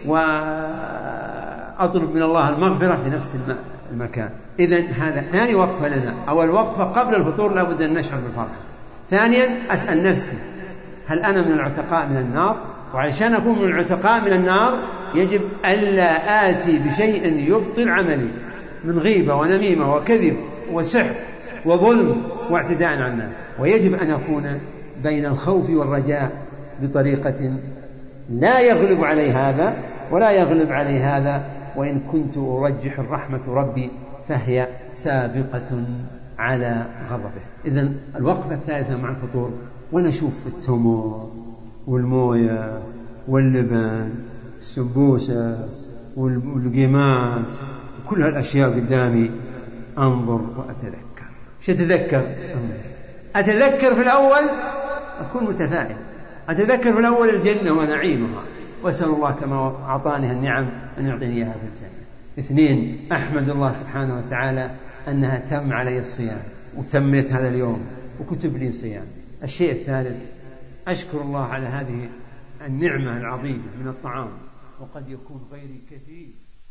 وأطلب من الله المغفرة في نفس المكان. إذن هذا ثاني وقفة لنا. أول وقفة قبل الفطور لابد أن نشعر بالفرح. ثانيا أسأل نفسي هل أنا من العتقاء من النار؟ وعشان أكون من العتقاء من النار يجب ألا آتي بشيء يبطل عملي من غيبة ونميمة وكذب وسحر وظلم واعتداء على الناس. ويجب أن أكون بين الخوف والرجاء بطريقة لا يغلب علي هذا ولا يغلب علي هذا. وإن كنت أرجح الرحمة ربي فهي سابقة على غضبه. إذن الوقفة الثالثة مع الفطور، ونشوف التمر والموية واللبن السمبوسة والقيمات كل هالأشياء قدامي، أنظر وأتذكر. شو أتذكر؟ أتذكر في الأول أكون متفائل، أتذكر في الأول الجنة ونعيمها، وأسأل الله كما أعطاني النعم أن يعطيني إياها في الجنة. اثنين، أحمد الله سبحانه وتعالى أنها تم علي الصيام وتميت هذا اليوم وكتب لي صيام. الشيء الثالث، أشكر الله على هذه النعمة العظيمة من الطعام، وقد يكون غيري كثير.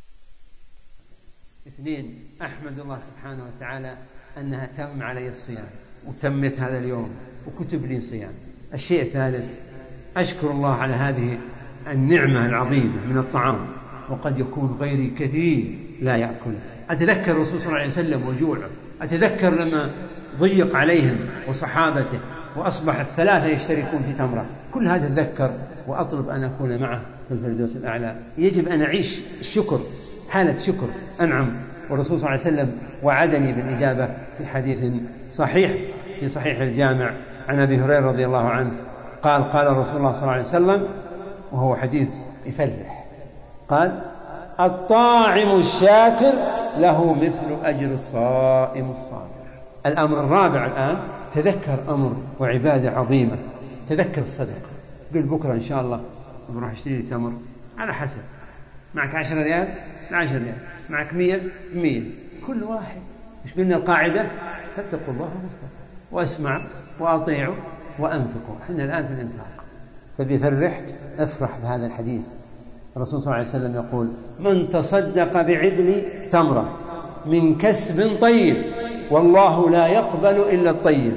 اثنين، أحمد الله سبحانه وتعالى أنها تم علي الصيام وتمت هذا اليوم وكتب لي صيام. الشيء الثالث، أشكر الله على هذه النعمة العظيمة من الطعام، وقد يكون غيري كثير لا يأكل. أتذكر الرسول صلى الله عليه وسلم وجوعه، أتذكر لما ضيق عليهم وصحابته وأصبحت ثلاثة يشتركون في تمرة، كل هذا أتذكر وأطلب أن أكون معه في الفردوس الأعلى. يجب أن أعيش الشكر، حالة شكر أنعم. والرسول صلى الله عليه وسلم وعدني بالإجابة في حديث صحيح في صحيح الجامع عن أبي هريرة رضي الله عنه قال قال رسول الله صلى الله عليه وسلم، وهو حديث يفرح، قال: الطاعم الشاكر له مثل أجر الصائم الصابر. الأمر الرابع الآن، تذكر أمر وعبادة عظيمة، تذكر الصدقة. قل بكرة إن شاء الله بروح اشتري تمر، على حسب، معك عشر ريال عشر ريال، معك مية مية، كل واحد. مش قلنا القاعدة؟ فاتقوا الله المستطاع واسمع وأطيعوا وأنفقوا. احنا الآن في الإنفاق. تبي فرحك؟ افرح بهذا الحديث. الرسول صلى الله عليه وسلم يقول: من تصدق بعدل تمرة من كسب طيب والله لا يقبل إلا الطيب.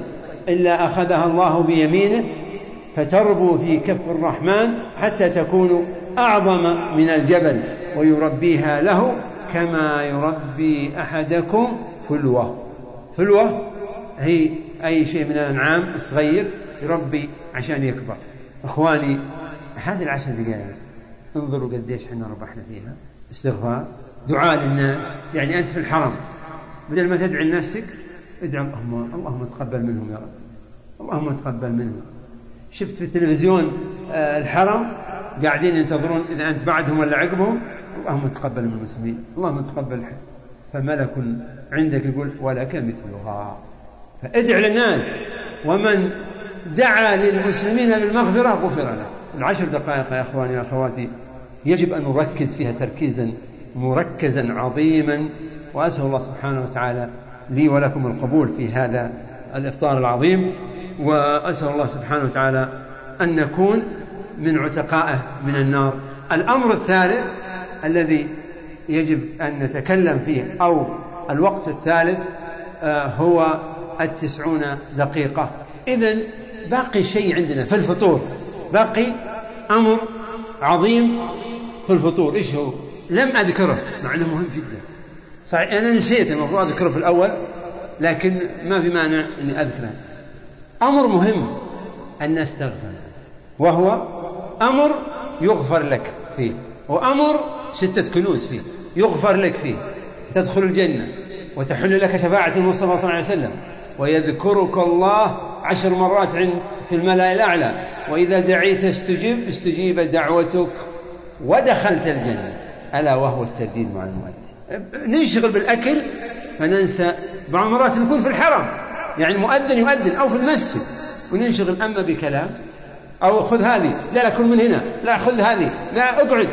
إلا أخذها الله بيمينه فتربو في كف الرحمن حتى تكون أعظم من الجبل ويربيها له كما يربي أحدكم فلوة. فلوة هي أي شيء من الأنعام الصغير يربي عشان يكبر. أخواني هذه العشر دقائق انظروا قديش حنا ربحنا فيها. استغفار، دعاء للناس، يعني أنت في الحرم بدل ما تدعي لنفسك ادعو اللهم اللهم تقبل منهم يا رب، اللهم تقبل منهم. شفت في التلفزيون الحرم قاعدين ينتظرون إذا أنت بعدهم ولا عقبهم، اللهم تقبل من المسلمين، اللهم تقبل. فملك عندك يقول ولك مثلها. فادع للناس، ومن دعا للمسلمين بالمغفرة غفر له. العشر دقائق يا أخواني يا أخواتي يجب أن نركز فيها تركيزا مركزا عظيما، وأسأل الله سبحانه وتعالى لي ولكم القبول في هذا الإفطار العظيم، وأسأل الله سبحانه وتعالى أن نكون من عتقائه من النار. الأمر الثالث الذي يجب أن نتكلم فيه أو الوقت الثالث هو التسعون دقيقة. إذن باقي شيء عندنا في الفطور، باقي أمر عظيم في الفطور. إيش هو؟ لم أذكره مع أنه مهم جدا. صحيح أنا نسيت، المفروض أذكره في الأول لكن ما في مانع أني أذكره. أمر مهم أن نستغفر، وهو أمر يغفر لك فيه، وأمر ستة كنوز فيه يغفر لك فيه، تدخل الجنة وتحل لك شفاعة المصطفى صلى الله عليه وسلم، ويذكرك الله عشر مرات عند في الملأ الأعلى، وإذا دعيت استجب استجيب دعوتك ودخلت الجنة، ألا وهو الترديد مع المؤذن. ننشغل بالأكل فننسى، بعض المرات نكون في الحرم يعني المؤذن يؤذن أو في المسجد وننشغل أما بكلام أو خذ هذه، لا لا كل من هنا، لا خذ هذه، لا اقعد،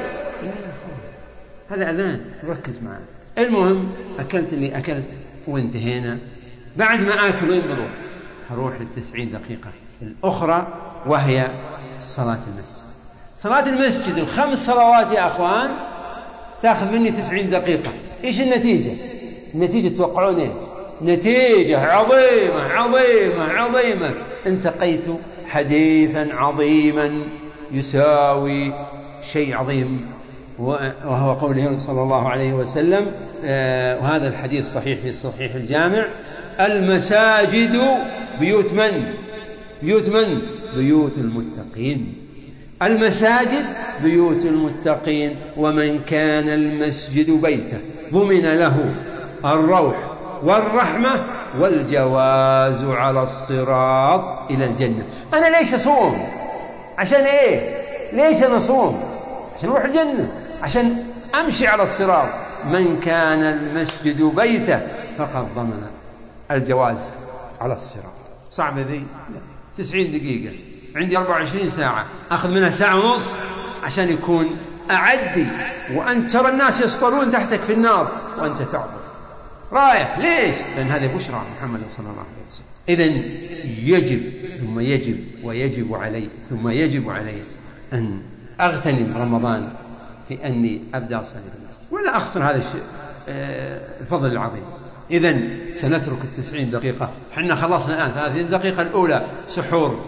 هذا أذان، ركز معنا. المهم أكلت اللي أكلت وانتهينا. بعد ما آكل وين بروح؟ هروح للتسعين دقيقة الأخرى، وهي صلاة المسجد. صلاة المسجد الخمس صلوات يا أخوان تأخذ مني تسعين دقيقة. إيش النتيجة؟ النتيجة توقعون إيه؟ نتيجة عظيمة عظيمة عظيمة. انتقيت حديثا عظيما يساوي شيء عظيم، وهو قوله صلى الله عليه وسلم، وهذا الحديث صحيح في صحيح الجامع: المساجد بيوت من؟ بيوت من؟ بيوت المتقين. المساجد بيوت المتقين، ومن كان المسجد بيته ضمن له الروح والرحمة والجواز على الصراط إلى الجنة. أنا ليش أصوم؟ عشان إيه؟ ليش أنا أصوم؟ عشان أروح الجنة، عشان أمشي على الصراط. من كان المسجد بيته فقد ضمن الجواز على الصراط. صعبة ذي؟ تسعين دقيقة، عندي أربعة وعشرين ساعة، أخذ منها ساعة ونص عشان يكون أعدي، وأنت ترى الناس يسطلون تحتك في النار وأنت تعبر رايح. ليش؟ لأن هذا بشرى محمد صلى الله عليه وسلم. إذن يجب ثم يجب ويجب علي ثم يجب علي أن أغتنم رمضان في أني أبدأ أصلي ولا أخسر هذا الشيء الفضل العظيم. إذن سنترك التسعين دقيقة. حنا خلصنا الآن ثلاثين دقيقة الأولى سحور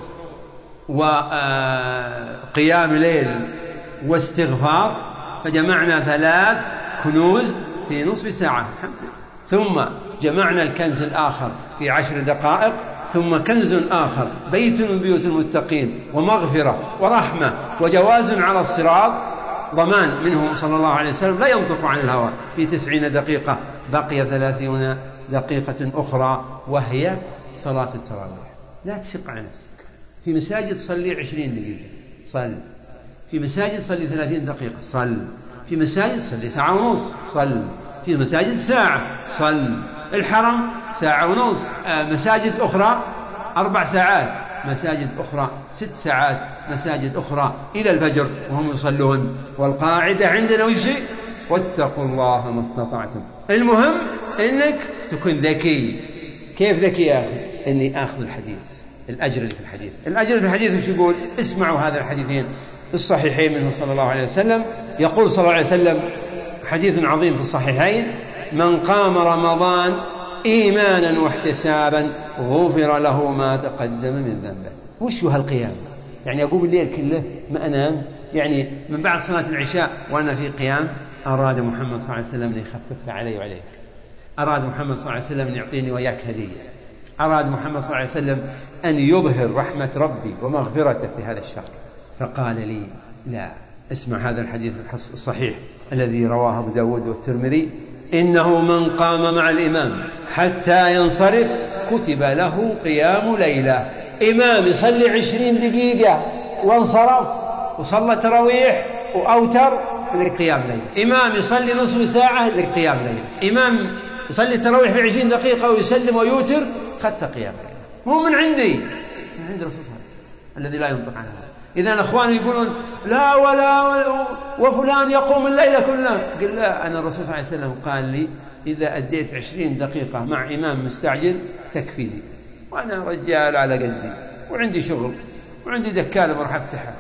وقيام ليل واستغفار، فجمعنا ثلاث كنوز في نصف ساعة، ثم جمعنا الكنز الآخر في عشر دقائق، ثم كنز آخر بيت من بيوت المتقين ومغفرة ورحمة وجواز على الصراط، ضمان منه صلى الله عليه وسلم لا ينطق عن الهوى في تسعين دقيقة. بقي ثلاثين دقيقة أخرى وهي صلاة التراويح. لا تشق على نفسك. في مساجد صلي عشرين دقيقة صل، في مساجد صلي ثلاثين دقيقة صل، في مساجد صلي ساعة ونص صل، في مساجد ساعة صل. الحرم ساعة ونص، مساجد أخرى أربع ساعات، مساجد أخرى ست ساعات، مساجد أخرى إلى الفجر وهم يصلون. والقاعدة عندنا وشي؟ واتقوا الله ما استطعتم. المهم إنك تكون ذكي. كيف ذكي يا أخي؟ إني آخذ الحديث، الأجر اللي في الحديث. الأجر في الحديث وش يقول؟ اسمعوا هذا الحديثين الصحيحين منه صلى الله عليه وسلم. يقول صلى الله عليه وسلم حديث عظيم في الصحيحين: من قام رمضان إيمانا واحتسابا غفر له ما تقدم من ذنبه. وش هو هالقيام؟ يعني أقوم الليل كله ما أنام، يعني من بعد صلاة العشاء وأنا في قيام. أراد محمد صلى الله عليه وسلم أن يخفف علي وعليك، أراد محمد صلى الله عليه وسلم أن يعطيني وياك هدية، أراد محمد صلى الله عليه وسلم أن يظهر رحمة ربي ومغفرته في هذا الشهر. فقال لي لا، اسمع هذا الحديث الصحيح الذي رواه أبو داود والترمذي: إنه من قام مع الإمام حتى ينصرف كتب له قيام ليلة. إمام يصلي عشرين دقيقة وانصرف وصلى تراويح وأوتر لقيام ليلة. إمام يصلي نصف ساعة لقيام ليلة. إمام يصلي تراويح في عشرين دقيقة ويسلم ويوتر خدت قيام ليلة. مو من عندي، من عند رسول الله الذي لا ينطق عنه. إذا أخواني يقولون لا ولا, ولا وفلان يقوم الليلة كلها، قل لا، أنا الرسول صلى الله عليه وسلم قال لي إذا أديت عشرين دقيقة مع إمام مستعجل تكفيني، وأنا رجال على قدي وعندي شغل وعندي دكانة بروح أفتحها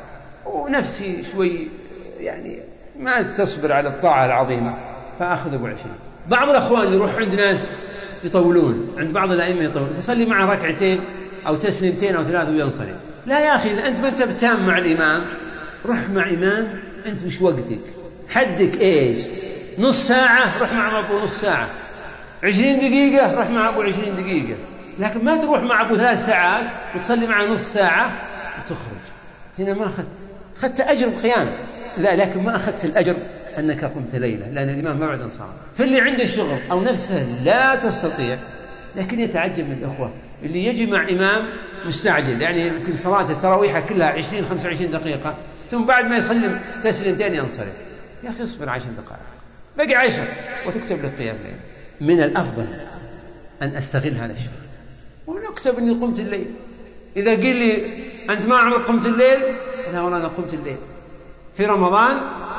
ونفسي شوي يعني ما تصبر على الطاعة العظيمة، فأخذ أبو عشرين. بعض الأخوان يروح عند ناس يطولون، عند بعض الأئمة يطولون، يصلي معه ركعتين أو تسليمتين أو ثلاثة وينصرف. لا يا أخي، إذا أنت ما أنت بتام مع الإمام روح مع إمام. أنت وش وقتك؟ حدك إيش؟ نص ساعة روح مع أبو نص ساعة، عشرين دقيقة روح مع أبو عشرين دقيقة، لكن ما تروح مع أبو ثلاث ساعات وتصلي معه نص ساعة وتخرج. هنا ما أخذت أخذت أجر القيام، لا، لكن ما أخذت الأجر أنك قمت ليلة، لأن الإمام ما بعد انصار. فاللي عنده الشغل أو نفسه لا تستطيع، لكن يتعجب من الأخوة اللي يجي مع إمام مستعجل، يعني يمكن صلاة التراويح كلها عشرين خمسة وعشرين دقيقة، ثم بعد ما يسلم تسليمتين ينصرف. يا أخي اصبر عشر دقائق، بقي عشر وتكتب لك قيام ليل. من الأفضل أن أستغل هذا الشهر ونكتب أني قمت الليل. إذا قل لي أنت ما عمرك قمت الليل، لا والله أنا قمت الليل في رمضان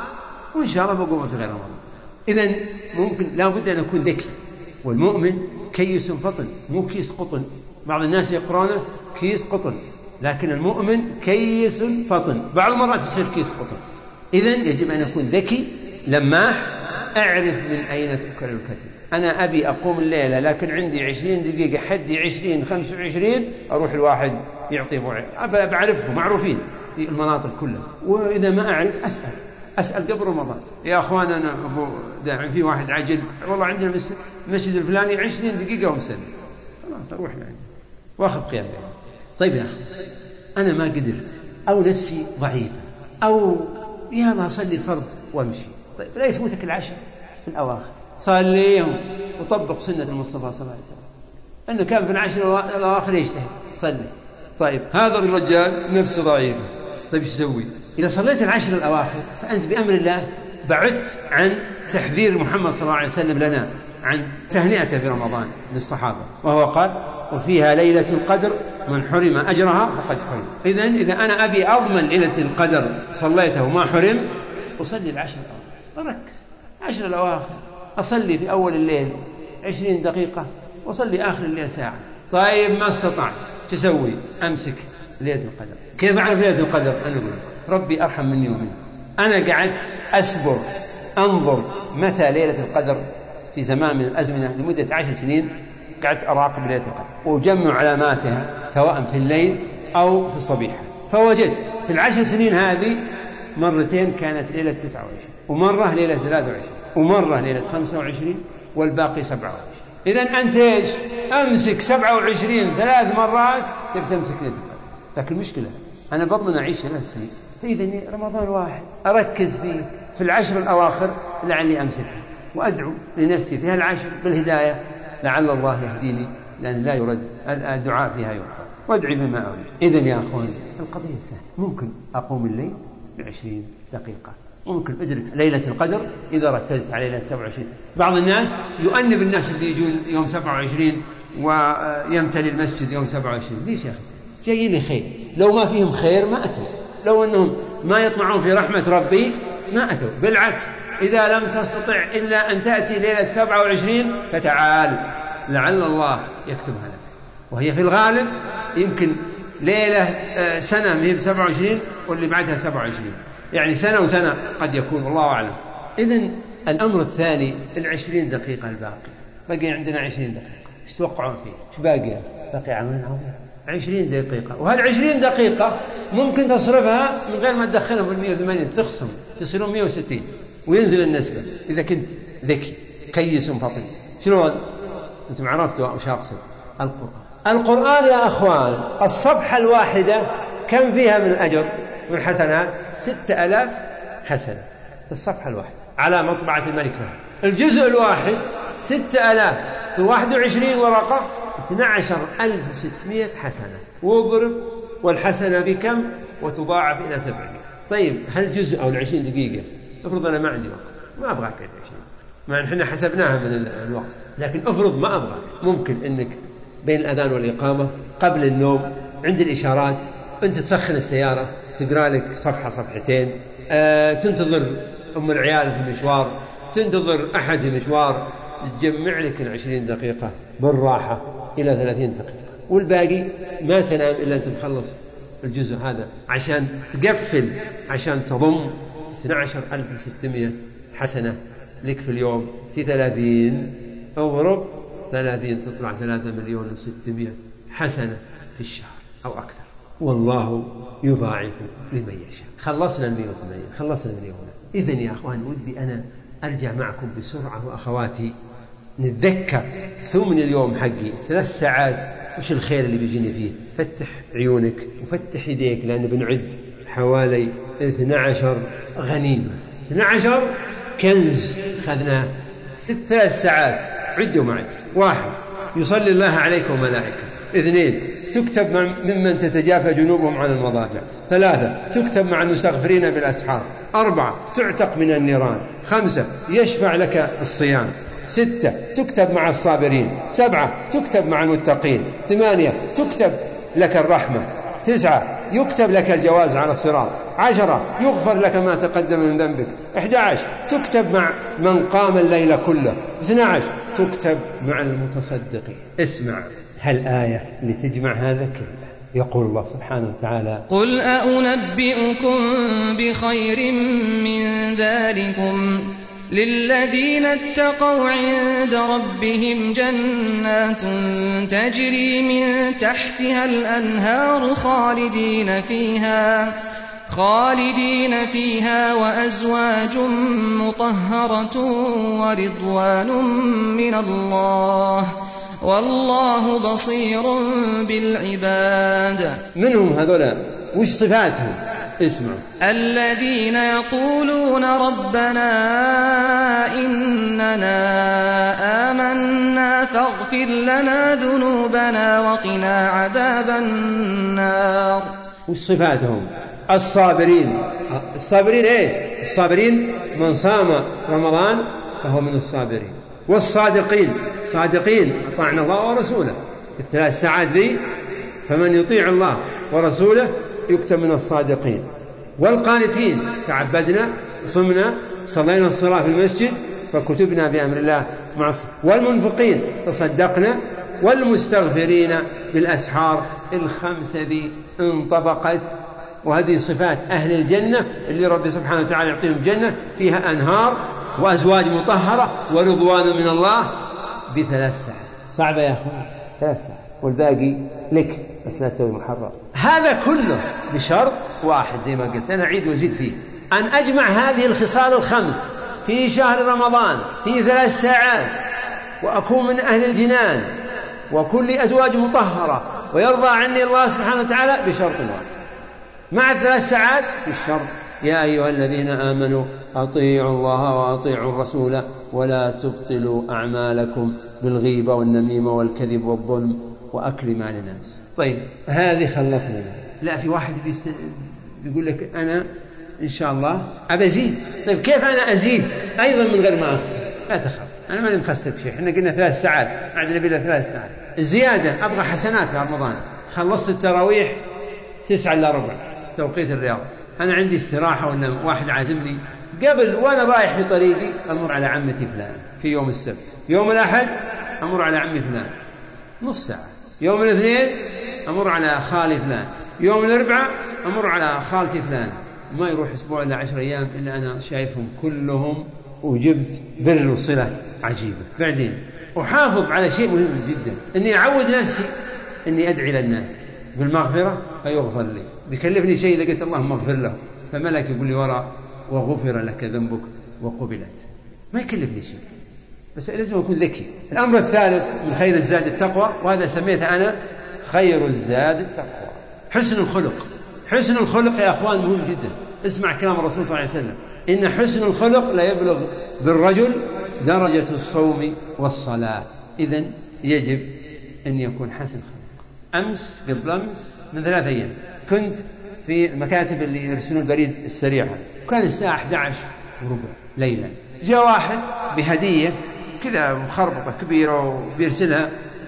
وإن شاء الله بقوم في غير رمضان. إذن ممكن لا بد أن أكون ذكي، والمؤمن كيس فطن مو كيس قطن. بعض الناس يقرونه كيس قطن، لكن المؤمن كيس فطن، بعض المرات يصير كيس قطن. إذن يجب أن أكون ذكي لماح، أعرف من أين تؤكل الكتف. أنا أبي أقوم الليلة لكن عندي عشرين دقيقة، حدي عشرين خمسة وعشرين، أروح الواحد يعطي بوعي، بعرفه معروفين في المناطق كلها. وإذا ما أعرف أسأل أسأل قبل رمضان، يا أخوان أنا أبو داعم في واحد عجل والله عندنا المسجد الفلاني عشرين دقيقة ومسلم، خلاص أروح يعني وأخذ قيام. طيب يا أخي أنا ما قدرت أو نفسي ضعيفة أو يلا أصلي الفرض وأمشي، طيب لا يفوتك العشر في الأواخر، صليهم وطبق سنة المصطفى صلى الله عليه وسلم أنه كان في العشر الأواخر يجتهد صلي. طيب هذا الرجال نفسه ضعيفة، طيب ايش يسوي؟ إذا صليت العشر الأواخر فأنت بأمر الله بعدت عن تحذير محمد صلى الله عليه وسلم لنا عن تهنئته في رمضان للصحابة، وهو قال وفيها ليلة القدر من حرم أجرها فقد حرم. إذن إذا أنا أبي أضمن ليلة القدر صليته وما حرمت، أصلي العشر الأواخر، أركز عشر الأواخر، أصلي في أول الليل عشرين دقيقة وأصلي آخر الليل ساعة. طيب ما استطعت تسوي؟ أمسك ليلة القدر. كيف أعرف ليلة القدر؟ أنا أقول ربي أرحم مني ومنك، أنا قعدت أسبر أنظر متى ليلة القدر في زمان من الأزمنة لمدة عشر سنين، قعدت أراقب ليلة القدر وأجمع علاماتها سواء في الليل أو في الصبيحة، فوجدت في العشر سنين هذه مرتين كانت ليلة تسعة وعشرين، ومرة ليلة ثلاثة وعشرين، ومرة ليلة خمسة وعشرين، والباقي سبعة وعشرين. إذن أنت إيش؟ أمسك سبعة وعشرين ثلاث مرات تبي تمسك ليلة القدر. لكن المشكلة أنا بضمن أعيش ثلاث سنين، فإذا رمضان واحد أركز فيه في العشر الأواخر لعلي أمسكها، وأدعو لنفسي في هالعشر بالهداية لعل الله يهديني، لأن لا يرد الدعاء فيها يرفع، وادعي بما أريد. إذن يا أخواني القضية سهلة، ممكن أقوم الليل بعشرين دقيقة، ممكن أدرك ليلة القدر إذا ركزت على ليلة سبعة وعشرين. بعض الناس يؤنب الناس اللي يجون يوم سبعة وعشرين ويمتلي المسجد يوم سبعة وعشرين، ليش يا أخي؟ جايين لي خير، لو ما فيهم خير ما أتوا، لو أنهم ما يطمعون في رحمة ربي ما أتوا، بالعكس إذا لم تستطع إلا أن تأتي ليلة سبعة وعشرين فتعال لعل الله يكتبها لك، وهي في الغالب يمكن ليلة سنة من سبعة وعشرين واللي بعدها سبعة وعشرين، يعني سنة وسنة قد يكون، والله أعلم. إذن الأمر الثاني العشرين دقيقة الباقي، بقي عندنا عشرين دقيقة، ايش تتوقعون فيه؟ ايش باقي؟ باقي عمل عظيم عشرين دقيقة، وهذه عشرين دقيقة ممكن تصرفها من غير ما تدخلهم في المئة وثمانين، تخصم يصيرون مئة وستين وينزل النسبة إذا كنت ذكي كيس فطن. شلون؟ أنتم عرفتوا وش أقصد؟ القرآن. القرآن يا أخوان الصفحة الواحدة كم فيها من الأجر من حسنات؟ ستة ألاف حسنة الصفحة الواحدة على مطبعة الملك فهد. الجزء الواحد ستة ألاف في واحد وعشرين ورقة اثنى عشر ألف وستمائة حسنة، واضرب والحسنة بكم وتضاعف إلى سبعمائة. طيب هل جزء أو العشرين دقيقة؟ افرض أنا ما عندي وقت ما أبغى كذا عشرين، مع أن احنا حسبناها من الوقت، لكن افرض ما أبغى، ممكن أنك بين الأذان والإقامة قبل النوم عند الإشارات أنت تسخن السيارة تقرأ لك صفحة صفحتين، أه تنتظر أم العيال في المشوار، تنتظر أحد في مشوار، تجمع لك العشرين دقيقة بالراحة إلى ثلاثين دقيقة، والباقي ما تنام إلا أنت مخلص الجزء هذا عشان تقفل، عشان تضم اثنى عشر ألف وستمائة حسنة لك في اليوم في ثلاثين، اضرب ثلاثين تطلع ثلاثة مليون وستمائة حسنة في الشهر أو أكثر، والله يضاعف لمن يشاء. خلصنا المئة وثمانين، خلصنا المئة وثمانين. إذن يا أخوان ودي أنا أرجع معكم بسرعة وأخواتي نتذكر ثمن اليوم حقي ثلاث ساعات وش الخير اللي بيجيني فيه. فتح عيونك وفتح يديك لأن بنعد حوالي اثنى عشر غنيمة، اثنى عشر كنز خذناه في ثلاث ساعات. عدوا معي: واحد يصلي الله عليكم وملائكته، اثنين تكتب ممن تتجافى جنوبهم عن المضاجع، ثلاثة تكتب مع المستغفرين بالأسحار، أربعة تعتق من النيران، خمسة يشفع لك الصيام، ستة تكتب مع الصابرين، سبعة تكتب مع المتقين، ثمانية تكتب لك الرحمة، تسعة يكتب لك الجواز على الصراط، عشرة يغفر لك ما تقدم من ذنبك، أحد عشر تكتب مع من قام الليل كله، اثنى عشر تكتب مع المتصدقين. اسمع هالآية لتجمع هذا كله. يقول الله سبحانه وتعالى: قل أأنبئكم بخير من ذلكم للذين اتقوا عند ربهم جنات تجري من تحتها الأنهار خالدين فيها خالدين فيها وأزواج مطهرة ورضوان من الله والله بصير بالعباد. منهم هذولا وش صفاتهم؟ اسمعوا: الذين يقولون ربنا إننا آمنا فاغفر لنا ذنوبنا وقنا عذاب النار. وش صفاتهم؟ الصابرين. الصابرين ايه؟ الصابرين من صام رمضان فهو من الصابرين. والصادقين، صادقين أطعنا الله ورسوله الثلاث ساعات ذي، فمن يطيع الله ورسوله يكتب من الصادقين. والقانتين، تعبدنا صمنا صلينا الصلاة في المسجد فكتبنا بأمر الله مع الصلاة. والمنفقين تصدقنا. والمستغفرين بالأسحار. الخمسة ذي انطبقت، وهذه صفات أهل الجنة اللي رب سبحانه وتعالى يعطيهم جنة فيها أنهار وأزواج مطهرة ورضوان من الله بثلاث ساعات. صعبة يا أخوان، ثلاث ساعات، والباقي لك بس لا تسوي محرم. هذا كله بشرط واحد زي ما قلت أنا أعيد وزيد فيه، أن أجمع هذه الخصال الخمس في شهر رمضان في ثلاث ساعات، وأكون من أهل الجنان وكل أزواج مطهرة ويرضى عني الله سبحانه وتعالى بشرط واحد مع الثلاث ساعات. بالشرط: يا أيها الذين آمنوا أطيعوا الله وأطيعوا الرسول ولا تبطلوا أعمالكم بالغيبة والنميمة والكذب والظلم وأكل مال الناس. طيب هذه خلصنا. لا، في واحد بيقول لك أنا إن شاء الله أبى أزيد. طيب كيف أنا أزيد أيضا من غير ما أخسر؟ لا تخاف، أنا ما مخسرك شيء، إحنا قلنا ثلاث ساعات، عندنا بلا ثلاث ساعات الزيادة. أبغى حسنات في رمضان. خلصت التراويح تسعة إلا ربع توقيت الرياض، أنا عندي استراحة ولا واحد عازمني قبل وأنا رايح في طريقي أمر على عمتي فلان في يوم السبت، يوم الأحد أمر على عمي فلان نص ساعة، يوم الاثنين أمر على خالي فلان، يوم الأربعاء أمر على خالتي فلان. ما يروح أسبوع إلا عشر أيام إلا أنا شايفهم كلهم وجبت بر وصلة عجيبة. بعدين أحافظ على شيء مهم جدا، أني أعود نفسي أني أدعي للناس بالمغفرة فيغفر لي. بيكلفني شيء إذا قلت اللهم اغفر له فملك يقول لي وراء وغفر لك ذنبك وقبلت، ما يكلفني شيء، بس لازم أكون ذكي. الأمر الثالث من خير الزاد التقوى، وهذا سميته أنا خير الزاد التقوى، حسن الخلق. حسن الخلق يا أخوان مهم جدا. اسمع كلام الرسول صلى الله عليه وسلم: إن حسن الخلق لا يبلغ بالرجل درجة الصوم والصلاة. إذن يجب أن يكون حسن خلق. أمس قبل أمس من ثلاثة أيام كنت في المكاتب اللي يرسلون البريد السريع، وكان الساعة أحد عشر وربع ليلا، جاء واحد بهدية كذا مخربطة كبيرة وبيرسلها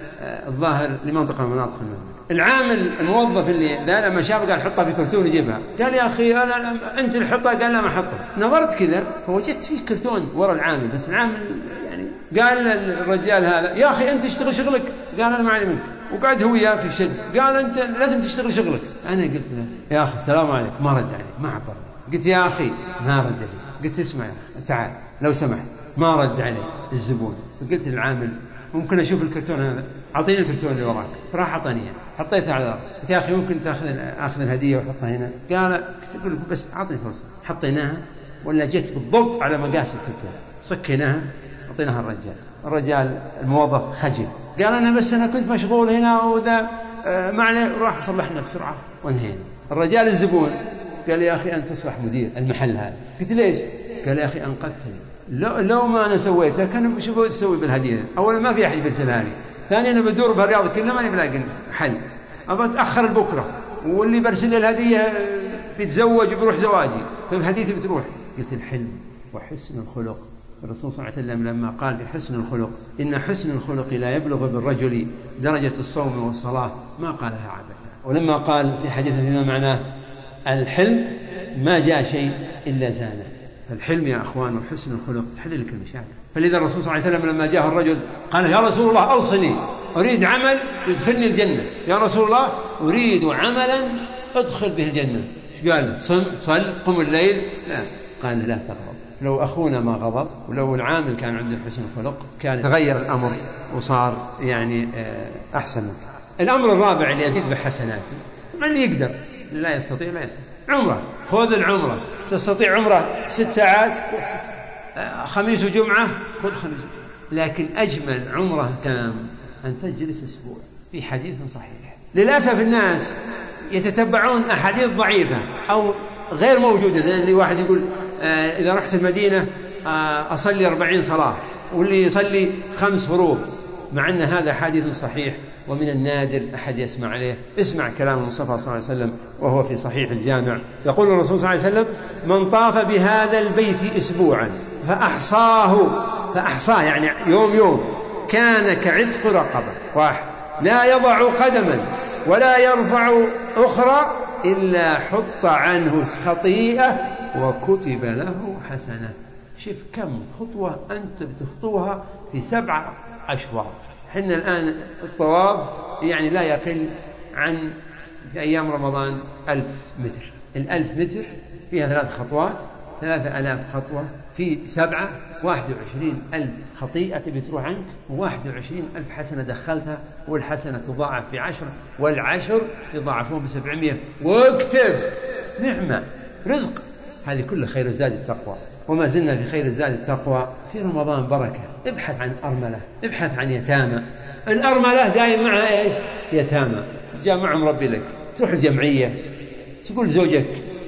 الظاهر لمنطقة من مناطق المملكة. العامل الموظف اللي ذا لما شافه قال حطها في كرتون يجيبها، قال يا أخي أنا أنت اللي حطها، قال لا ما حطها. نظرت كذا فوجدت فيه كرتون ورا العامل، بس العامل يعني قال الرجال هذا يا أخي أنت اشتغل شغلك، قال أنا ما علي منك، وقعد هو وياه في شد، قال أنت لازم تشتغل شغلك. أنا قلت له يا أخي السلام عليكم، ما رد علي، ما عبر. قلت يا أخي ما رد علي، قلت اسمع يا أخي تعال لو سمحت، ما رد علي الزبون. فقلت للعامل ممكن أشوف الكرتون هذا، أعطيني الكرتون اللي وراك. فراح أعطاني حطيتها على الأرض. قلت يا أخي ممكن تأخذ أخذ الهدية وحطها هنا؟ قال كنت أقول بس أعطني فرصة. حطيناها ولا جت بالضبط على مقاس الكرتون، صكيناها أعطيناها الرجال. الرجال الموظف خجل، قال أنا بس أنا كنت مشغول هنا وذا آه ما عليه، راح صلحنا بسرعة وانهينا. الرجال الزبون قال يا أخي أنت تصبح مدير المحل هذا. قلت ليش؟ قال يا أخي أنقذتني، لو, لو ما أنا سويتها كان شو بتسوي بالهدية؟ أولا ما في أحد بيرسلها لي، ثانيا أنا بدور بهالرياض كلها ماني بلاقي حل، أبغى أتأخر لبكرة، واللي برسل لي الهدية بيتزوج وبيروح زواجي، فالهدية بتروح. قلت الحلم وحسن الخلق. الرسول صلى الله عليه وسلم لما قال في حسن الخلق إن حسن الخلق لا يبلغ بالرجل درجة الصوم والصلاة ما قالها عبثا. ولما قال في حديث فيما معناه الحلم ما جاء شيء إلا زانه. فالحلم يا أخوان وحسن الخلق تحل لك المشاكل. فلذا الرسول صلى الله عليه وسلم لما جاءه الرجل قال يا رسول الله أوصني، أريد عمل يدخلني الجنة. يا رسول الله أريد عملا أدخل به الجنة. ايش قال؟ صم صل قم الليل؟ لا، قال لا تغضب. لو أخونا ما غضب ولو العامل كان عنده حسن الخلق كان تغير الأمر وصار يعني أحسن. الأمر الرابع اللي يزيد بحسناته، طبعا اللي يقدر، اللي لا يستطيع لا يستطيع. عمره، خذ العمرة، تستطيع عمره ست ساعات خميس وجمعة خذ خميس وجمعة. لكن أجمل عمره كام؟ أن تجلس أسبوع. في حديث صحيح. للأسف الناس يتتبعون أحاديث ضعيفة أو غير موجودة، زي اللي واحد يقول آه إذا رحت المدينة آه أصلي أربعين صلاة، واللي يصلي خمس فروض، مع أن هذا حديث صحيح ومن النادر أحد يسمع عليه. اسمع كلام المصطفى صلى الله عليه وسلم وهو في صحيح الجامع، يقول الرسول صلى الله عليه وسلم من طاف بهذا البيت أسبوعا فأحصاه، فأحصاه يعني يوم يوم، كان كعتق رقبة واحد، لا يضع قدما ولا يرفع أخرى إلا حط عنه خطيئة وكتب له حسنة. شوف كم خطوة أنت بتخطوها في سبعة أشواط. حنا الآن الطواف يعني لا يقل عن في أيام رمضان ألف متر. الألف متر فيها ثلاث خطوات، ثلاثة ألاف خطوة في سبعة، واحد وعشرين ألف خطيئة بتروح عنك، وواحد وعشرين ألف حسنة دخلتها، والحسنة تضاعف بعشر، والعشر يضاعفون بسبعمية. واكتب نعمة رزق. هذه كلها خير الزاد التقوى. وما زلنا في خير الزاد التقوى. في رمضان بركة. ابحث عن أرملة، ابحث عن يتامى. الأرملة دائما معها إيش؟ يتامى. جاء معهم ربي لك، تروح الجمعية تقول زوجك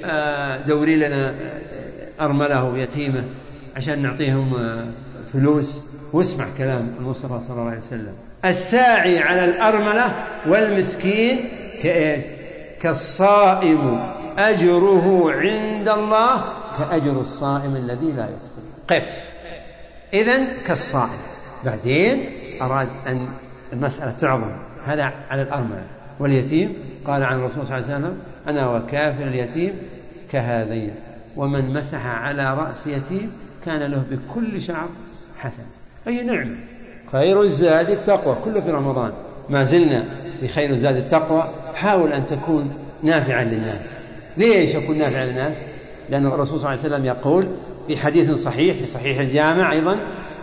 دوري لنا أرملة ويتيمة عشان نعطيهم فلوس. واسمع كلام المصطفى صلى الله عليه وسلم الساعي على الأرملة والمسكين كإيه؟ كالصائم أجره عند الله كأجر الصائم الذي لا يفطر. قف. إذن كالصائم. بعدين أراد أن المسألة تعظم، هذا على الأرملة. واليتيم قال عن الرسول صلى الله عليه وسلم أنا وكافر اليتيم كهذين، ومن مسح على رأس يتيم كان له بكل شعر حسن. أي نعمة. خير الزاد التقوى كله في رمضان. ما زلنا في خير الزاد التقوى. حاول أن تكون نافعا للناس. ليش أكون نافعا للناس؟ لأن الرسول صلى الله عليه وسلم يقول في حديث صحيح في صحيح الجامع أيضا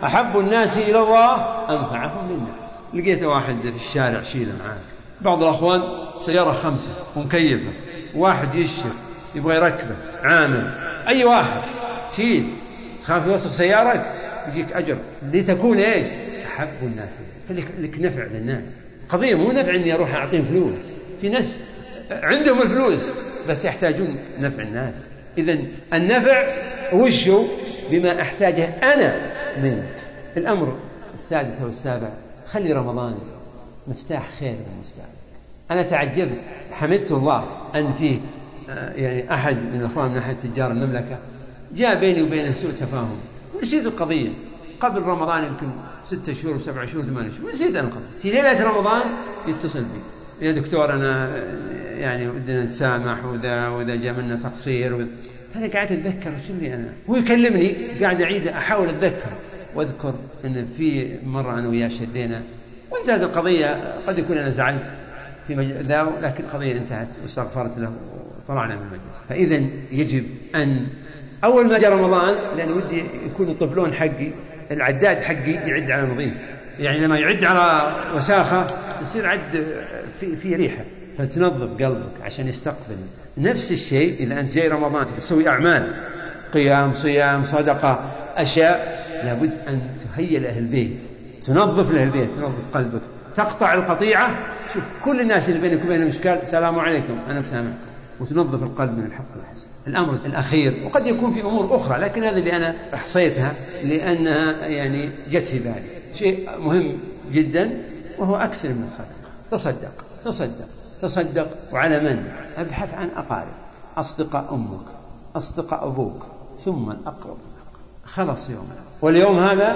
أحب الناس إلى الله أنفعهم للناس. لقيت واحد في الشارع شيله معاك، بعض الأخوان سيارة خمسة ومكيفة، واحد يشر يبغى يركبه عامل، أي واحد شيل، تخاف يوسخ سيارك يجيك أجر لتكون إيش؟ أحب الناس، خليك لك نفع للناس. قضية مو نفع إني أروح أعطيهم فلوس، في ناس عندهم الفلوس بس يحتاجون نفع الناس. إذن النفع وشو؟ بما أحتاجه أنا منك. الأمر السادس والسابع، خلي رمضان مفتاح خير بالنسبة لك. أنا تعجبت، حمدت الله أن فيه يعني أحد من الأخوان من أحد تجار المملكة جاء بيني وبينه سوء تفاهم، نسيت القضية قبل رمضان يمكن ستة شهور وسبعة شهور ثمانية شهور، نسيت أنا القضية. في ليلة رمضان يتصل بي، يا دكتور أنا يعني ودنا نتسامح وذا وذا جاء منا تقصير وذا. أنا قاعد أتذكر شو اللي أنا، هو يكلمني قاعد أعيد أحاول أتذكر وأذكر أن في مرة أنا وياه شدينا وانتهت القضية. قد يكون أنا زعلت في مجال ذا لكن القضية انتهت واستغفرت له وطلعنا من المجلس. فإذا يجب أن أول ما جاء رمضان، لأن ودي يكون الطفلون حقي العداد حقي يعد على نظيف، يعني لما يعد على وساخة يصير عد في, في ريحة، فتنظف قلبك عشان يستقبل. نفس الشيء إذا أنت جاي رمضان تسوي أعمال قيام صيام صدقة أشياء، لابد أن تهيئ له البيت، تنظف له البيت، تنظف قلبك، تقطع القطيعة. شوف كل الناس اللي بينك وبينهم إشكال، السلام عليكم أنا مسامحكم، وتنظف القلب من الحق والحسن. الأمر الأخير، وقد يكون في أمور أخرى لكن هذا اللي أنا أحصيتها لأنها يعني جت في بالي، شيء مهم جدا وهو أكثر من الصدقة. تصدق تصدق تصدق. وعلى من؟ أبحث عن أقاربك، أصدقاء أمك، أصدقاء أبوك، ثم الأقرب. خلص يوم، واليوم هذا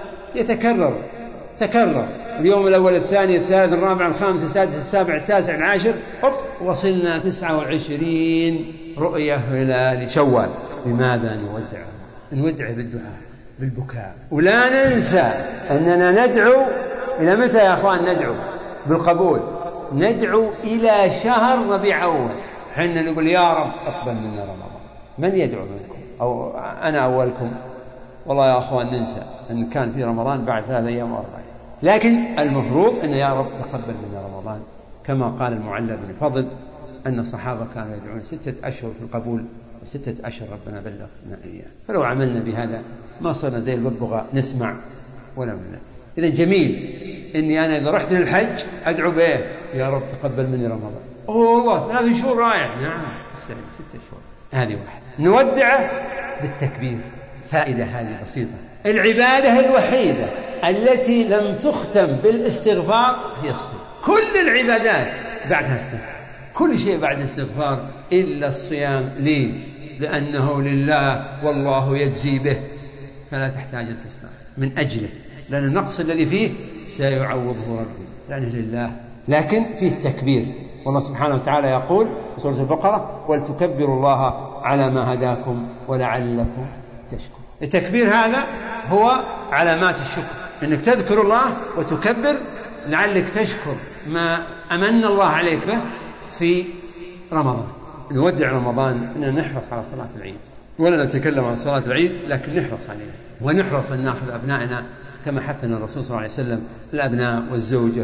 يتكرر تكرر اليوم الأول الثاني الثالث الرابع الخامس السادس السابع التاسع العاشر، أوب وصلنا تسعة وعشرين رؤية هلال شوال. لماذا نودعه؟ نودعه بالدعاء بالبكاء، ولا ننسى أننا ندعو إلى متى يا أخوان؟ ندعو بالقبول، ندعو إلى شهر ربيع أول. حنا نقول يا رب أقبل منا رمضان. من يدعو منكم؟ أو أنا أولكم؟ والله يا أخوان ننسى أن كان في رمضان بعد ثلاثة أيام وأربعة، لكن المفروض أن يا رب تقبل منا رمضان، كما قال المعلى بن فضل أن الصحابة كانوا يدعون ستة أشهر في القبول وستة أشهر ربنا بلغنا إياه. فلو عملنا بهذا ما صرنا زي الببغاء نسمع ولا منا. إذا جميل إني أنا إذا رحت للحج أدعو به يا رب تقبل مني رمضان. أوه والله ثلاث شهور رايح، نعم ستة شهور. هذه واحدة. نودعه بالتكبير. فائدة هذه بسيطة. العبادة الوحيدة التي لم تختم بالاستغفار هي الصيام. كل العبادات بعدها استغفار، كل شيء بعد استغفار إلا الصيام. ليش؟ لأنه لله والله يجزي به، فلا تحتاج أن تستغفر من أجله، لأن النقص الذي فيه سيعوضه ربي، لأنه لله. لكن فيه تكبير، والله سبحانه وتعالى يقول في سورة البقرة ولتكبروا الله على ما هداكم ولعلكم تشكرون. التكبير هذا هو علامات الشكر، أنك تذكر الله وتكبر لعلك تشكر ما أمن الله عليك به في رمضان. نودع رمضان أننا نحرص على صلاة العيد، ولا نتكلم عن صلاة العيد لكن نحرص عليها، ونحرص أن نأخذ أبنائنا كما حثنا الرسول صلى الله عليه وسلم، الأبناء والزوجة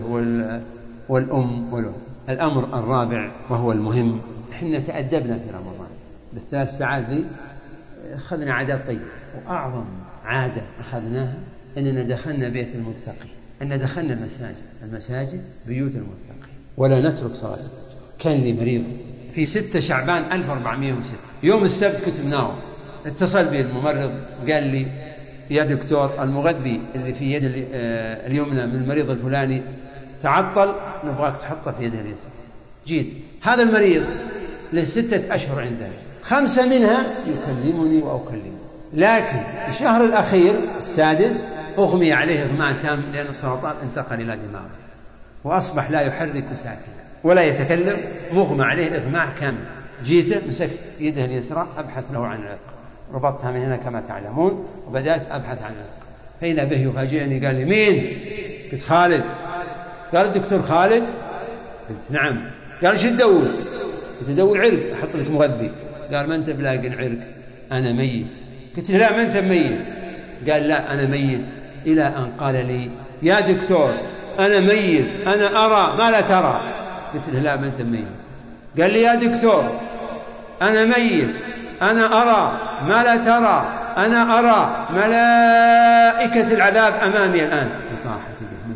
والأم والأم. الأمر الرابع وهو المهم، إحنا تأدبنا في رمضان بالثلاث ساعات ذي، أخذنا عادات طيبة، وأعظم عادة أخذناها أننا دخلنا بيت المتقي، أن دخلنا المساجد المساجد بيوت المتقي، ولا نترك صلاة الفجر. كان لي مريض في ستة شعبان ألف وأربعمائة وستة، يوم السبت كنت مناوم، اتصل بي الممرض قال لي يا دكتور المغذي اللي في يد اليمنى من المريض الفلاني تعطل، نبغاك تحطه في يده اليسرى. جيت، هذا المريض لستة أشهر عندنا، خمسة منها يكلمني وأكلمه، لكن الشهر الأخير السادس أغمي عليه إغماء تام لأن السرطان انتقل إلى دماغه، وأصبح لا يحرك ساكنا ولا يتكلم، مغمى عليه إغماء كامل. جيته مسكت يده اليسرى أبحث له عن العرق، ربطتها من هنا كما تعلمون، وبدأت أبحث عن العرق، فإذا به يفاجئني قال لي مين؟ قلت خالد. قال الدكتور خالد؟ قلت نعم. قال ايش تدور؟ قلت ادور عرق احط لك مغذي. قال ما انت بلاقي العرق، انا ميت. قلت لا ما انت ميت. قال لا انا ميت، إلى أن قال لي يا دكتور أنا ميت، أنا أرى ما لا ترى. قلت له لا ما أنت ميت. قال لي يا دكتور أنا ميت، أنا أرى ما لا ترى، أنا أرى ملائكة العذاب أمامي الآن. طاحت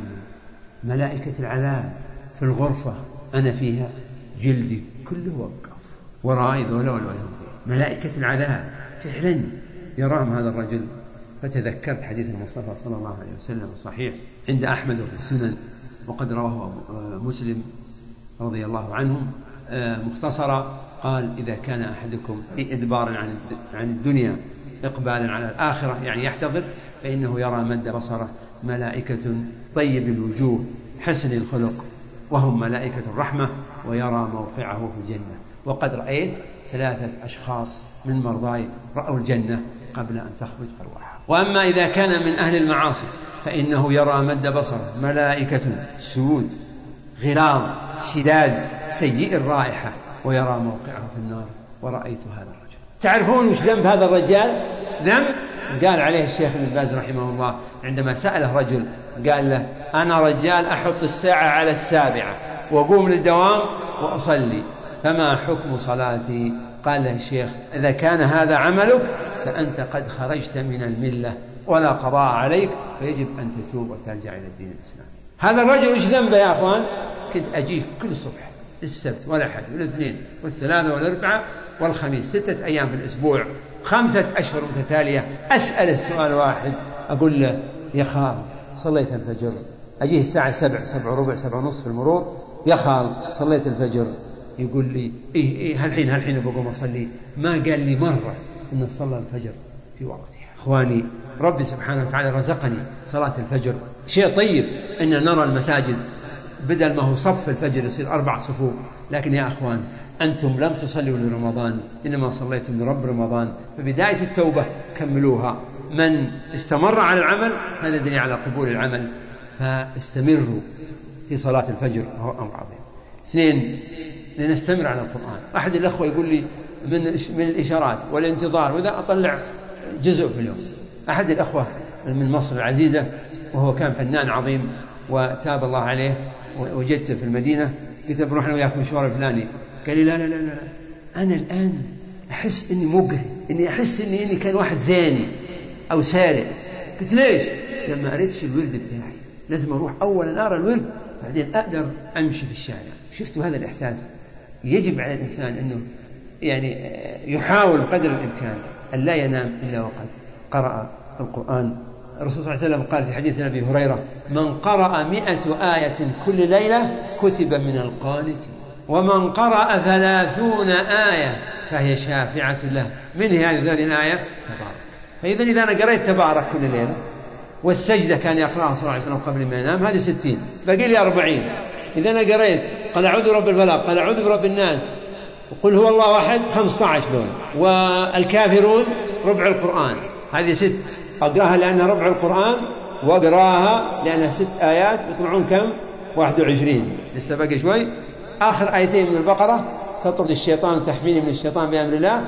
مني ملائكة العذاب في الغرفة أنا فيها، جلدي كله وقف ورائي ذولا والولا. ملائكة العذاب فعلا يراهم هذا الرجل. فتذكرت حديث المصطفى صلى الله عليه وسلم الصحيح عند أحمد وفي السنن، وقد رواه مسلم رضي الله عنه مختصرا، قال إذا كان أحدكم في إدبار عن الدنيا إقبالا على الآخرة يعني يحتضر، فإنه يرى مد بصره ملائكة طيب الوجوه حسن الخلق وهم ملائكة الرحمة، ويرى موقعه في الجنة. وقد رأيت ثلاثة أشخاص من مرضاي رأوا الجنة قبل أن تخرج أرواحهم. وأما إذا كان من أهل المعاصي فإنه يرى مد بصره ملائكة سود غلاظ شداد سيء الرائحة، ويرى موقعه في النار. ورأيت هذا الرجل. تعرفون وش ذنب هذا الرجال؟ ذنب قال عليه الشيخ ابن باز رحمه الله عندما سأله رجل قال له أنا رجال أحط الساعة على السابعة وأقوم للدوام وأصلي، فما حكم صلاتي؟ قال له الشيخ إذا كان هذا عملك فأنت قد خرجت من الملة ولا قضاء عليك، فيجب أن تتوب وترجع إلى الدين الإسلامي. هذا الرجل إيش ذنبه يا أخوان؟ كنت أجيه كل صبح السبت والأحد والاثنين والثلاثة والأربعاء والخميس ستة أيام في الأسبوع خمسة أشهر متتالية، أسأل السؤال واحد أقول له يا خال صليت الفجر؟ أجيه الساعة سبع سبع ربع سبع نصف في المرور، يا خال صليت الفجر؟ يقول لي إيه إيه هالحين هالحين بقوم أصلي. ما قال لي مرة إن صلى الفجر في وقتها. إخواني ربي سبحانه وتعالى رزقني صلاة الفجر، شيء طيب إن نرى المساجد بدل ما هو صف الفجر يصير أربع صفوف. لكن يا أخوان أنتم لم تصلوا لرمضان إنما صليتم لرب رمضان، فبداية التوبة كملوها. من استمر على العمل هذا دليل على قبول العمل، فاستمروا في صلاة الفجر وهو أمر عظيم. اثنين لنستمر على القرآن. أحد الأخوة يقول لي من من الإشارات والانتظار وإذا أطلع جزء في اليوم. أحد الأخوة من مصر العزيزة وهو كان فنان عظيم وتاب الله عليه وجدته في المدينة، قلت بروح أنا وياك مشوار الفلاني. قال لي لا لا لا لا أنا الآن أحس إني مقري، إني أحس إني إني كان واحد زاني أو سارق. قلت ليش؟ لما أريدش الورد بتاعي لازم أروح أولا أرى الورد بعدين أقدر أمشي في الشارع. شفتوا هذا الإحساس؟ يجب على الإنسان أنه يعني يحاول قدر الإمكان أن لا ينام إلا وقد قرأ القرآن. الرسول صلى الله عليه وسلم قال في حديث أبي هريرة من قرأ مئة آية كل ليلة كتب من القانتين، ومن قرأ ثلاثون آية فهي شافعة له من هذه الآية تبارك. فإذا إذا أنا قرأت تبارك كل ليلة والسجدة كان يقرأها صلى الله عليه وسلم قبل ما ينام هذه ستين، باقي لي أربعين. إذا أنا قرأت قل أعوذ برب الفلق قل أعوذ برب الناس وقل هو الله أحد خمسة عشر دول، والكافرون ربع القرآن، هذه ست أقرأها لأنها ربع القرآن، وأقرأها لأنها ست آيات يطلعون كم؟ واحد وعشرين، لسه باقي شوي. آخر آيتين من البقرة تطرد الشيطان وتحميني من الشيطان بأمر الله،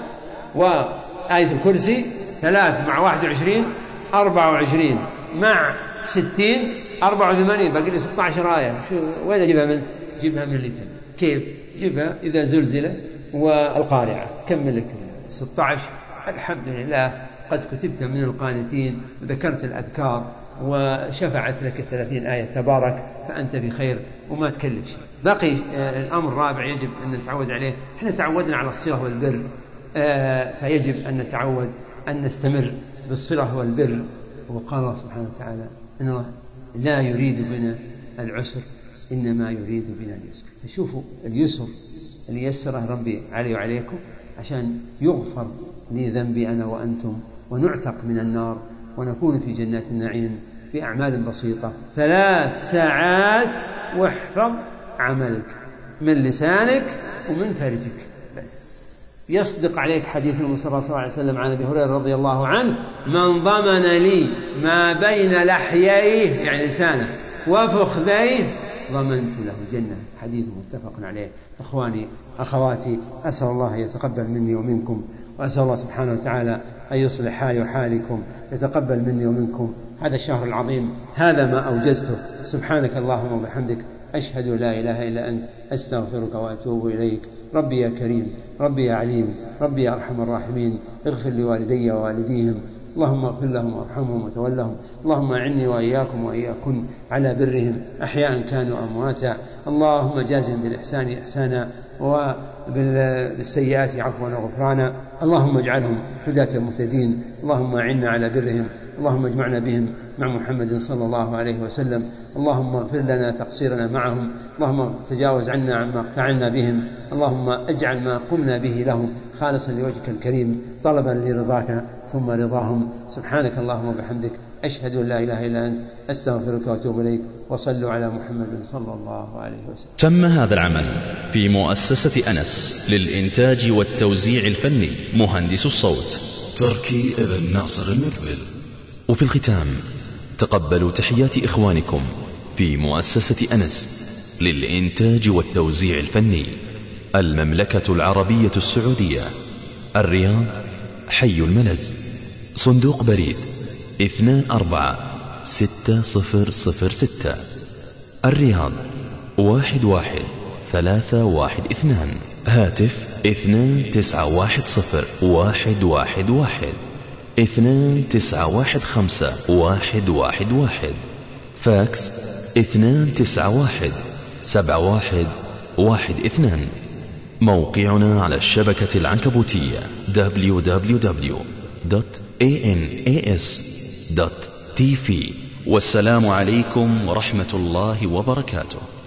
وآية الكرسي ثلاث مع واحد وعشرين أربعة وعشرين مع ستين أربعة وثمانين، باقي لي ستة عشر آية. شو وين أجيبها من؟ جيبها من اللي تم. كيف جيبها؟ إذا زلزلت والقارعة تكمل لك ستة عشر. الحمد لله قد كتبت من القانتين وذكرت الأذكار وشفعت لك الثلاثين آية تبارك، فأنت بخير وما تكلف شيء. بقي الأمر الرابع يجب أن نتعود عليه. احنا تعودنا على الصلة والبر، فيجب أن نتعود أن نستمر بالصلة والبر. وقال الله سبحانه وتعالى إن الله لا يريد بنا العسر إنما يريد بنا اليسر. فشوفوا اليسر اللي يسره ربي علي وعليكم عشان يغفر لي ذنبي أنا وأنتم ونعتق من النار ونكون في جنات النعيم بأعمال بسيطة. ثلاث ساعات واحفظ عملك من لسانك ومن فرجك، بس يصدق عليك حديث المصطفى صلى الله عليه وسلم عن أبي هريرة رضي الله عنه من ضمن لي ما بين لحييه يعني لسانه وفخذيه ضمنت له الجنة. حديث متفق عليه. إخواني أخواتي أسأل الله يتقبل مني ومنكم، وأسأل الله سبحانه وتعالى أن يصلح حالي وحالكم، يتقبل مني ومنكم هذا الشهر العظيم، هذا ما أوجزته. سبحانك اللهم وبحمدك، أشهد لا إله إلا أنت، أستغفرك وأتوب إليك. ربي يا كريم، ربي يا عليم، ربي يا أرحم الراحمين، اغفر لوالدي ووالديهم، اللهم اغفر لهم وارحمهم وتولهم. اللهم أعني وإياكم وإياكن على برهم أحياء كانوا أمواتا. اللهم جازهم بالإحسان إحسانا وبالسيئات عفوا وغفرانا. اللهم اجعلهم هداة مهتدين. اللهم أعنا على برهم. اللهم اجمعنا بهم مع محمد صلى الله عليه وسلم. اللهم اغفر لنا تقصيرنا معهم. اللهم تجاوز عنا عما فعلنا بهم. اللهم اجعل ما قمنا به لهم خالصا لوجهك الكريم، طلبا لرضاك ثم رضاهم. سبحانك اللهم وبحمدك، أشهد أن لا إله إلا أنت، أستغفرك وأتوب إليك. وصلوا على محمد صلى الله عليه وسلم. تم هذا العمل في مؤسسة أنس للإنتاج والتوزيع الفني، مهندس الصوت تركي ابن ناصر المقبل. وفي الختام تقبلوا تحيات إخوانكم في مؤسسة أنس للإنتاج والتوزيع الفني، المملكة العربية السعودية، الرياض، حي الملز، صندوق بريد اثنان أربعة ستة صفر صفر ستة، الرياض واحد واحد ثلاثة واحد اثنان، هاتف اثنان تسعة واحد صفر واحد واحد واحد، اثنان تسعة واحد خمسة واحد واحد واحد، فاكس اثنان تسعة واحد سبعة واحد واحد اثنان. موقعنا على الشبكة العنكبوتية دبليو دبليو دبليو دوت أناس دوت تي في. والسلام عليكم ورحمة الله وبركاته.